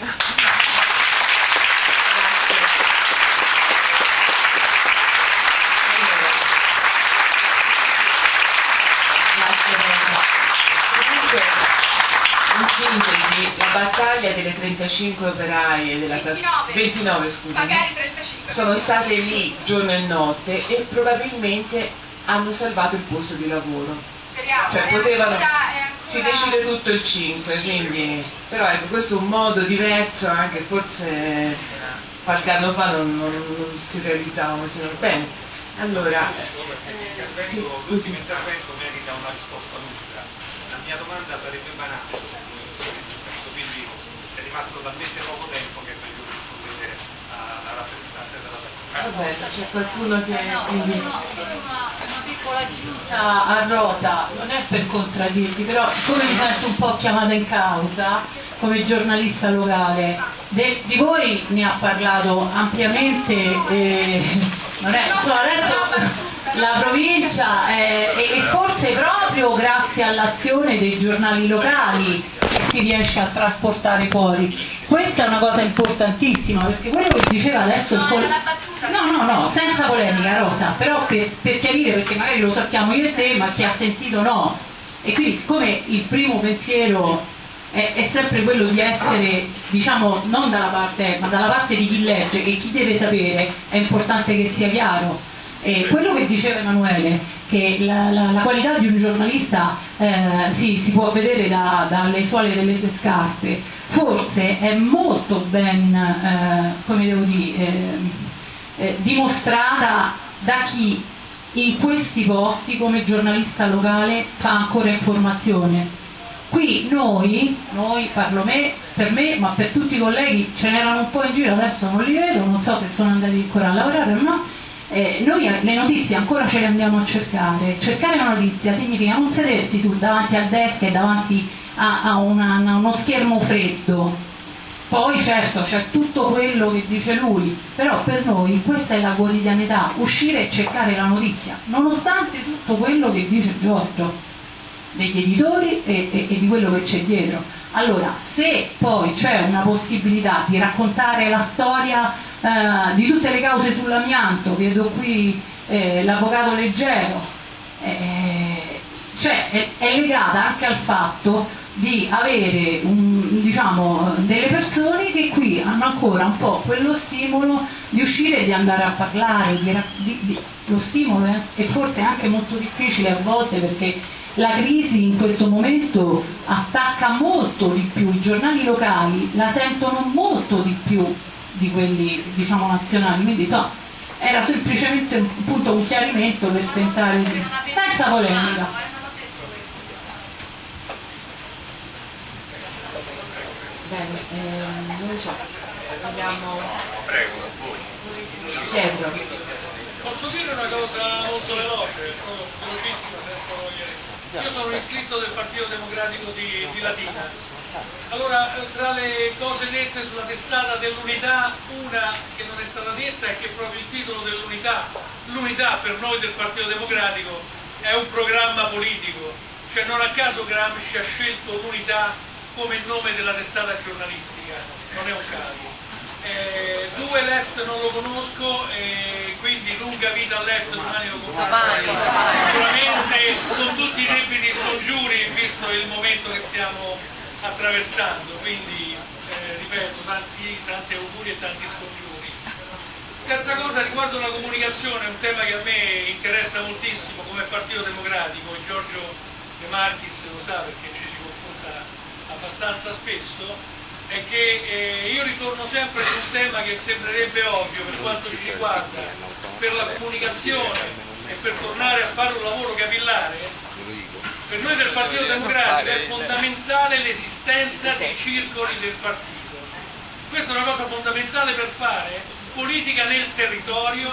Speaker 2: In sintesi, la battaglia delle trentacinque operaie della ventinove, ventinove scusa, sono state lì giorno e notte e probabilmente hanno salvato il posto di lavoro. Speriamo, cioè, potevano, si decide tutto il cinque, quindi, però ecco, questo è un modo diverso, anche forse qualche anno fa non, non, non si realizzava così bene. Allora,
Speaker 9: eh, sì, scusi. L'intervento merita una risposta lunga. La mia domanda sarebbe banale. Quindi è rimasto talmente poco tempo che è meglio rispondere alla rappresentante della Tacconi.
Speaker 2: Vabbè, c'è qualcuno che...
Speaker 3: No, quindi... no, solo una, una piccola aggiunta a Rota, non è per contraddirti, però siccome mi sento un po' chiamata in causa come giornalista locale, de, di voi ne ha parlato ampiamente, eh, non è, insomma, adesso la provincia è, e forse proprio grazie all'azione dei giornali locali si riesce a trasportare fuori. Questa è una cosa importantissima, perché quello che diceva adesso il collega, no no no, senza polemica Rosa, però per, per chiarire, perché magari lo sappiamo io e te, ma chi ha sentito no, e quindi siccome il primo pensiero è, è sempre quello di essere, diciamo, non dalla parte, ma dalla parte di chi legge, che chi deve sapere, è importante che sia chiaro. E quello che diceva Emanuele, che la, la, la qualità di un giornalista eh, sì, si può vedere da, dalle suole delle sue scarpe, forse è molto ben eh, come devo dire, eh, eh, dimostrata da chi in questi posti come giornalista locale fa ancora informazione. Qui noi, noi parlo me, per me, ma per tutti i colleghi, ce n'erano un po' in giro, adesso non li vedo, non so se sono andati ancora a lavorare o no. Eh, noi le notizie ancora ce le andiamo a cercare. Cercare una notizia significa non sedersi su, davanti al desk e davanti a, a, una, a uno schermo freddo. Poi certo c'è tutto quello che dice lui, però per noi questa è la quotidianità, uscire e cercare la notizia, nonostante tutto quello che dice Giorgio, degli editori e, e, e di quello che c'è dietro. Allora, se poi c'è una possibilità di raccontare la storia Uh, di tutte le cause sull'amianto, vedo qui eh, l'avvocato Leggero, eh, cioè è, è legata anche al fatto di avere un, diciamo, delle persone che qui hanno ancora un po' quello stimolo di uscire e di andare a parlare, di, di, di, lo stimolo è, è forse anche molto difficile a volte, perché la crisi in questo momento attacca molto di più, i giornali locali la sentono molto di più di quelli, diciamo, nazionali, quindi no, era semplicemente appunto un chiarimento per tentare di... senza polemica.
Speaker 2: Bene, ehm, non lo so, abbiamo...
Speaker 9: Prego,
Speaker 2: Pietro.
Speaker 9: Posso dire una cosa molto veloce, velocissima, senza vogliere. Io sono un iscritto del Partito Democratico di, di Latina. Allora, tra le cose dette sulla testata dell'unità, una che non è stata detta è che proprio il titolo dell'unità, l'unità per noi del Partito Democratico è un programma politico, cioè non a caso Gramsci ha scelto l'unità come il nome della testata giornalistica, non è un caso. Eh, due Left non lo conosco, eh, quindi lunga vita al Left, domani lo conosco sicuramente con tutti i debiti scongiuri, visto il momento che stiamo attraversando, quindi eh, ripeto, tanti, tanti auguri e tanti scongiuri. Terza cosa, riguardo la comunicazione, un tema che a me interessa moltissimo come Partito Democratico, e Giorgio De Marchis lo sa perché ci si confronta abbastanza spesso, è che eh, io ritorno sempre su un tema che sembrerebbe ovvio per quanto ci riguarda, per la comunicazione e per tornare a fare un lavoro capillare. Per noi del Partito Democratico è fondamentale l'esistenza dei circoli del partito. Questa è una cosa fondamentale per fare politica nel territorio,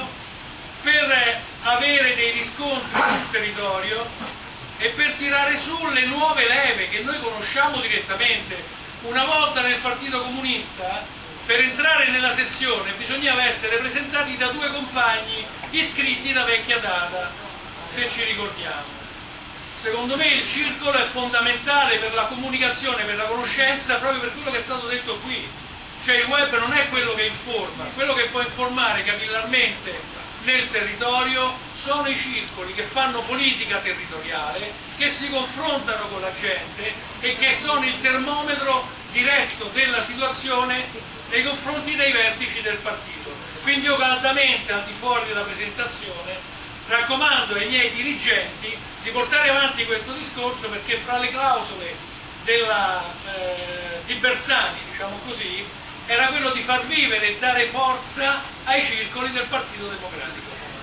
Speaker 9: per avere dei riscontri sul territorio e per tirare su le nuove leve che noi conosciamo direttamente. Una volta nel Partito Comunista, per entrare nella sezione bisognava essere presentati da due compagni iscritti da vecchia data, se ci ricordiamo. Secondo me il circolo è fondamentale per la comunicazione, per la conoscenza, proprio per quello che è stato detto qui. Cioè il web non è quello che informa, quello che può informare capillarmente nel territorio sono i circoli che fanno politica territoriale, che si confrontano con la gente e che sono il termometro diretto della situazione nei confronti dei vertici del partito. Quindi io caldamente, al di fuori della presentazione, raccomando ai miei dirigenti di portare avanti questo discorso, perché fra le clausole della, eh, di Bersani, diciamo così, era quello di far vivere e dare forza ai circoli del Partito Democratico.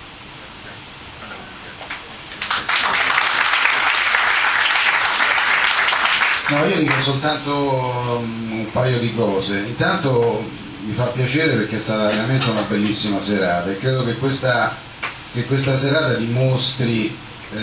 Speaker 5: No, io dico soltanto un paio di cose. Intanto mi fa piacere perché è stata veramente una bellissima serata e credo che questa, che questa serata dimostri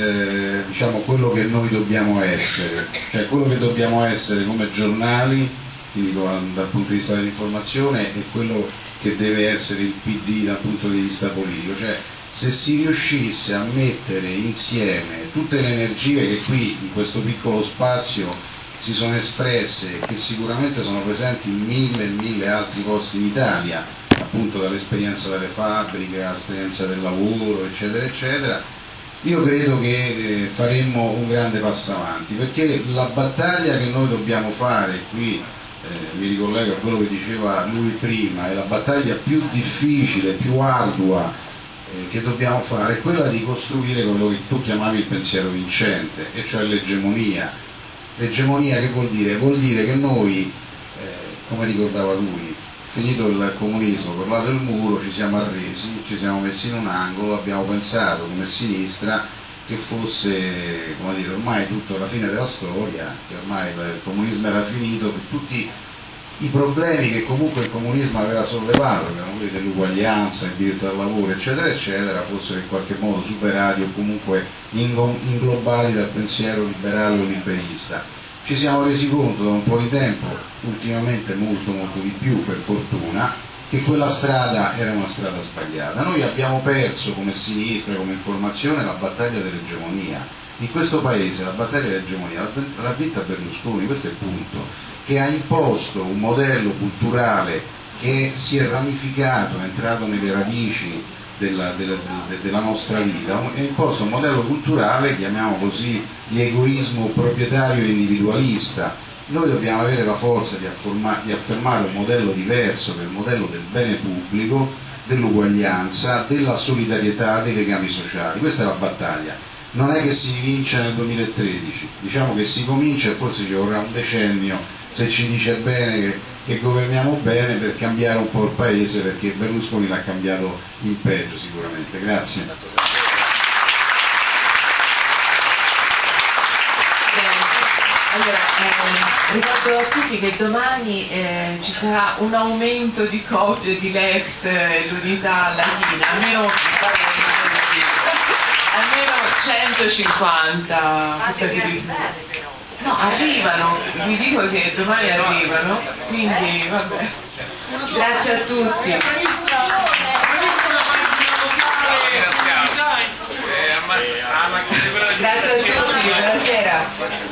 Speaker 5: eh, diciamo, quello che noi dobbiamo essere, cioè quello che dobbiamo essere come giornali, quindi dal punto di vista dell'informazione, e quello che deve essere il P D dal punto di vista politico. Cioè, se si riuscisse a mettere insieme tutte le energie che qui in questo piccolo spazio si sono espresse, che sicuramente sono presenti in mille e mille altri posti in Italia, appunto dall'esperienza delle fabbriche, all'esperienza del lavoro, eccetera eccetera, io credo che eh, faremmo un grande passo avanti, perché la battaglia che noi dobbiamo fare qui, eh, mi ricollego a quello che diceva lui prima, è la battaglia più difficile, più ardua eh, che dobbiamo fare, è quella di costruire quello che tu chiamavi il pensiero vincente, e cioè l'egemonia. L'egemonia che vuol dire? Vuol dire che noi, eh, come ricordava lui, finito il comunismo, crollato il muro, ci siamo arresi, ci siamo messi in un angolo, abbiamo pensato come sinistra che fosse, come dire, ormai tutto alla fine della storia, che ormai il comunismo era finito, che tutti i problemi che comunque il comunismo aveva sollevato, che erano quelli dell'uguaglianza, il diritto al lavoro, eccetera, eccetera, fossero in qualche modo superati o comunque inglobati dal pensiero liberale o liberista. Ci siamo resi conto da un po' di tempo, ultimamente molto molto di più per fortuna, che quella strada era una strada sbagliata. Noi abbiamo perso come sinistra, come informazione, la battaglia dell'egemonia. In questo paese la battaglia dell'egemonia l'ha vinta Berlusconi, questo è il punto, che ha imposto un modello culturale che si è ramificato, è entrato nelle radici della, della, della nostra vita, ha imposto un modello culturale, chiamiamo così, di egoismo proprietario e individualista, Noi dobbiamo avere la forza di, afforma, di affermare un modello diverso, che è il modello del bene pubblico, dell'uguaglianza, della solidarietà, dei legami sociali. Questa è la battaglia. Non è che si vince nel duemilatredici, diciamo che si comincia e forse ci vorrà un decennio, se ci dice bene che, che governiamo bene, per cambiare un po' il paese, perché Berlusconi l'ha cambiato in peggio sicuramente. Grazie.
Speaker 2: Allora, eh, ricordo a tutti che domani eh, ci sarà un aumento di copie di Left e l'unità latina, almeno, almeno centocinquanta. No, arrivano, vi dico che domani arrivano, quindi vabbè. Grazie a tutti. Grazie a tutti, buonasera.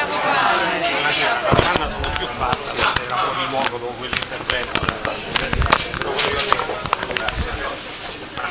Speaker 9: La domanda sono più facili, era un po' di luogo dopo quell'intervento.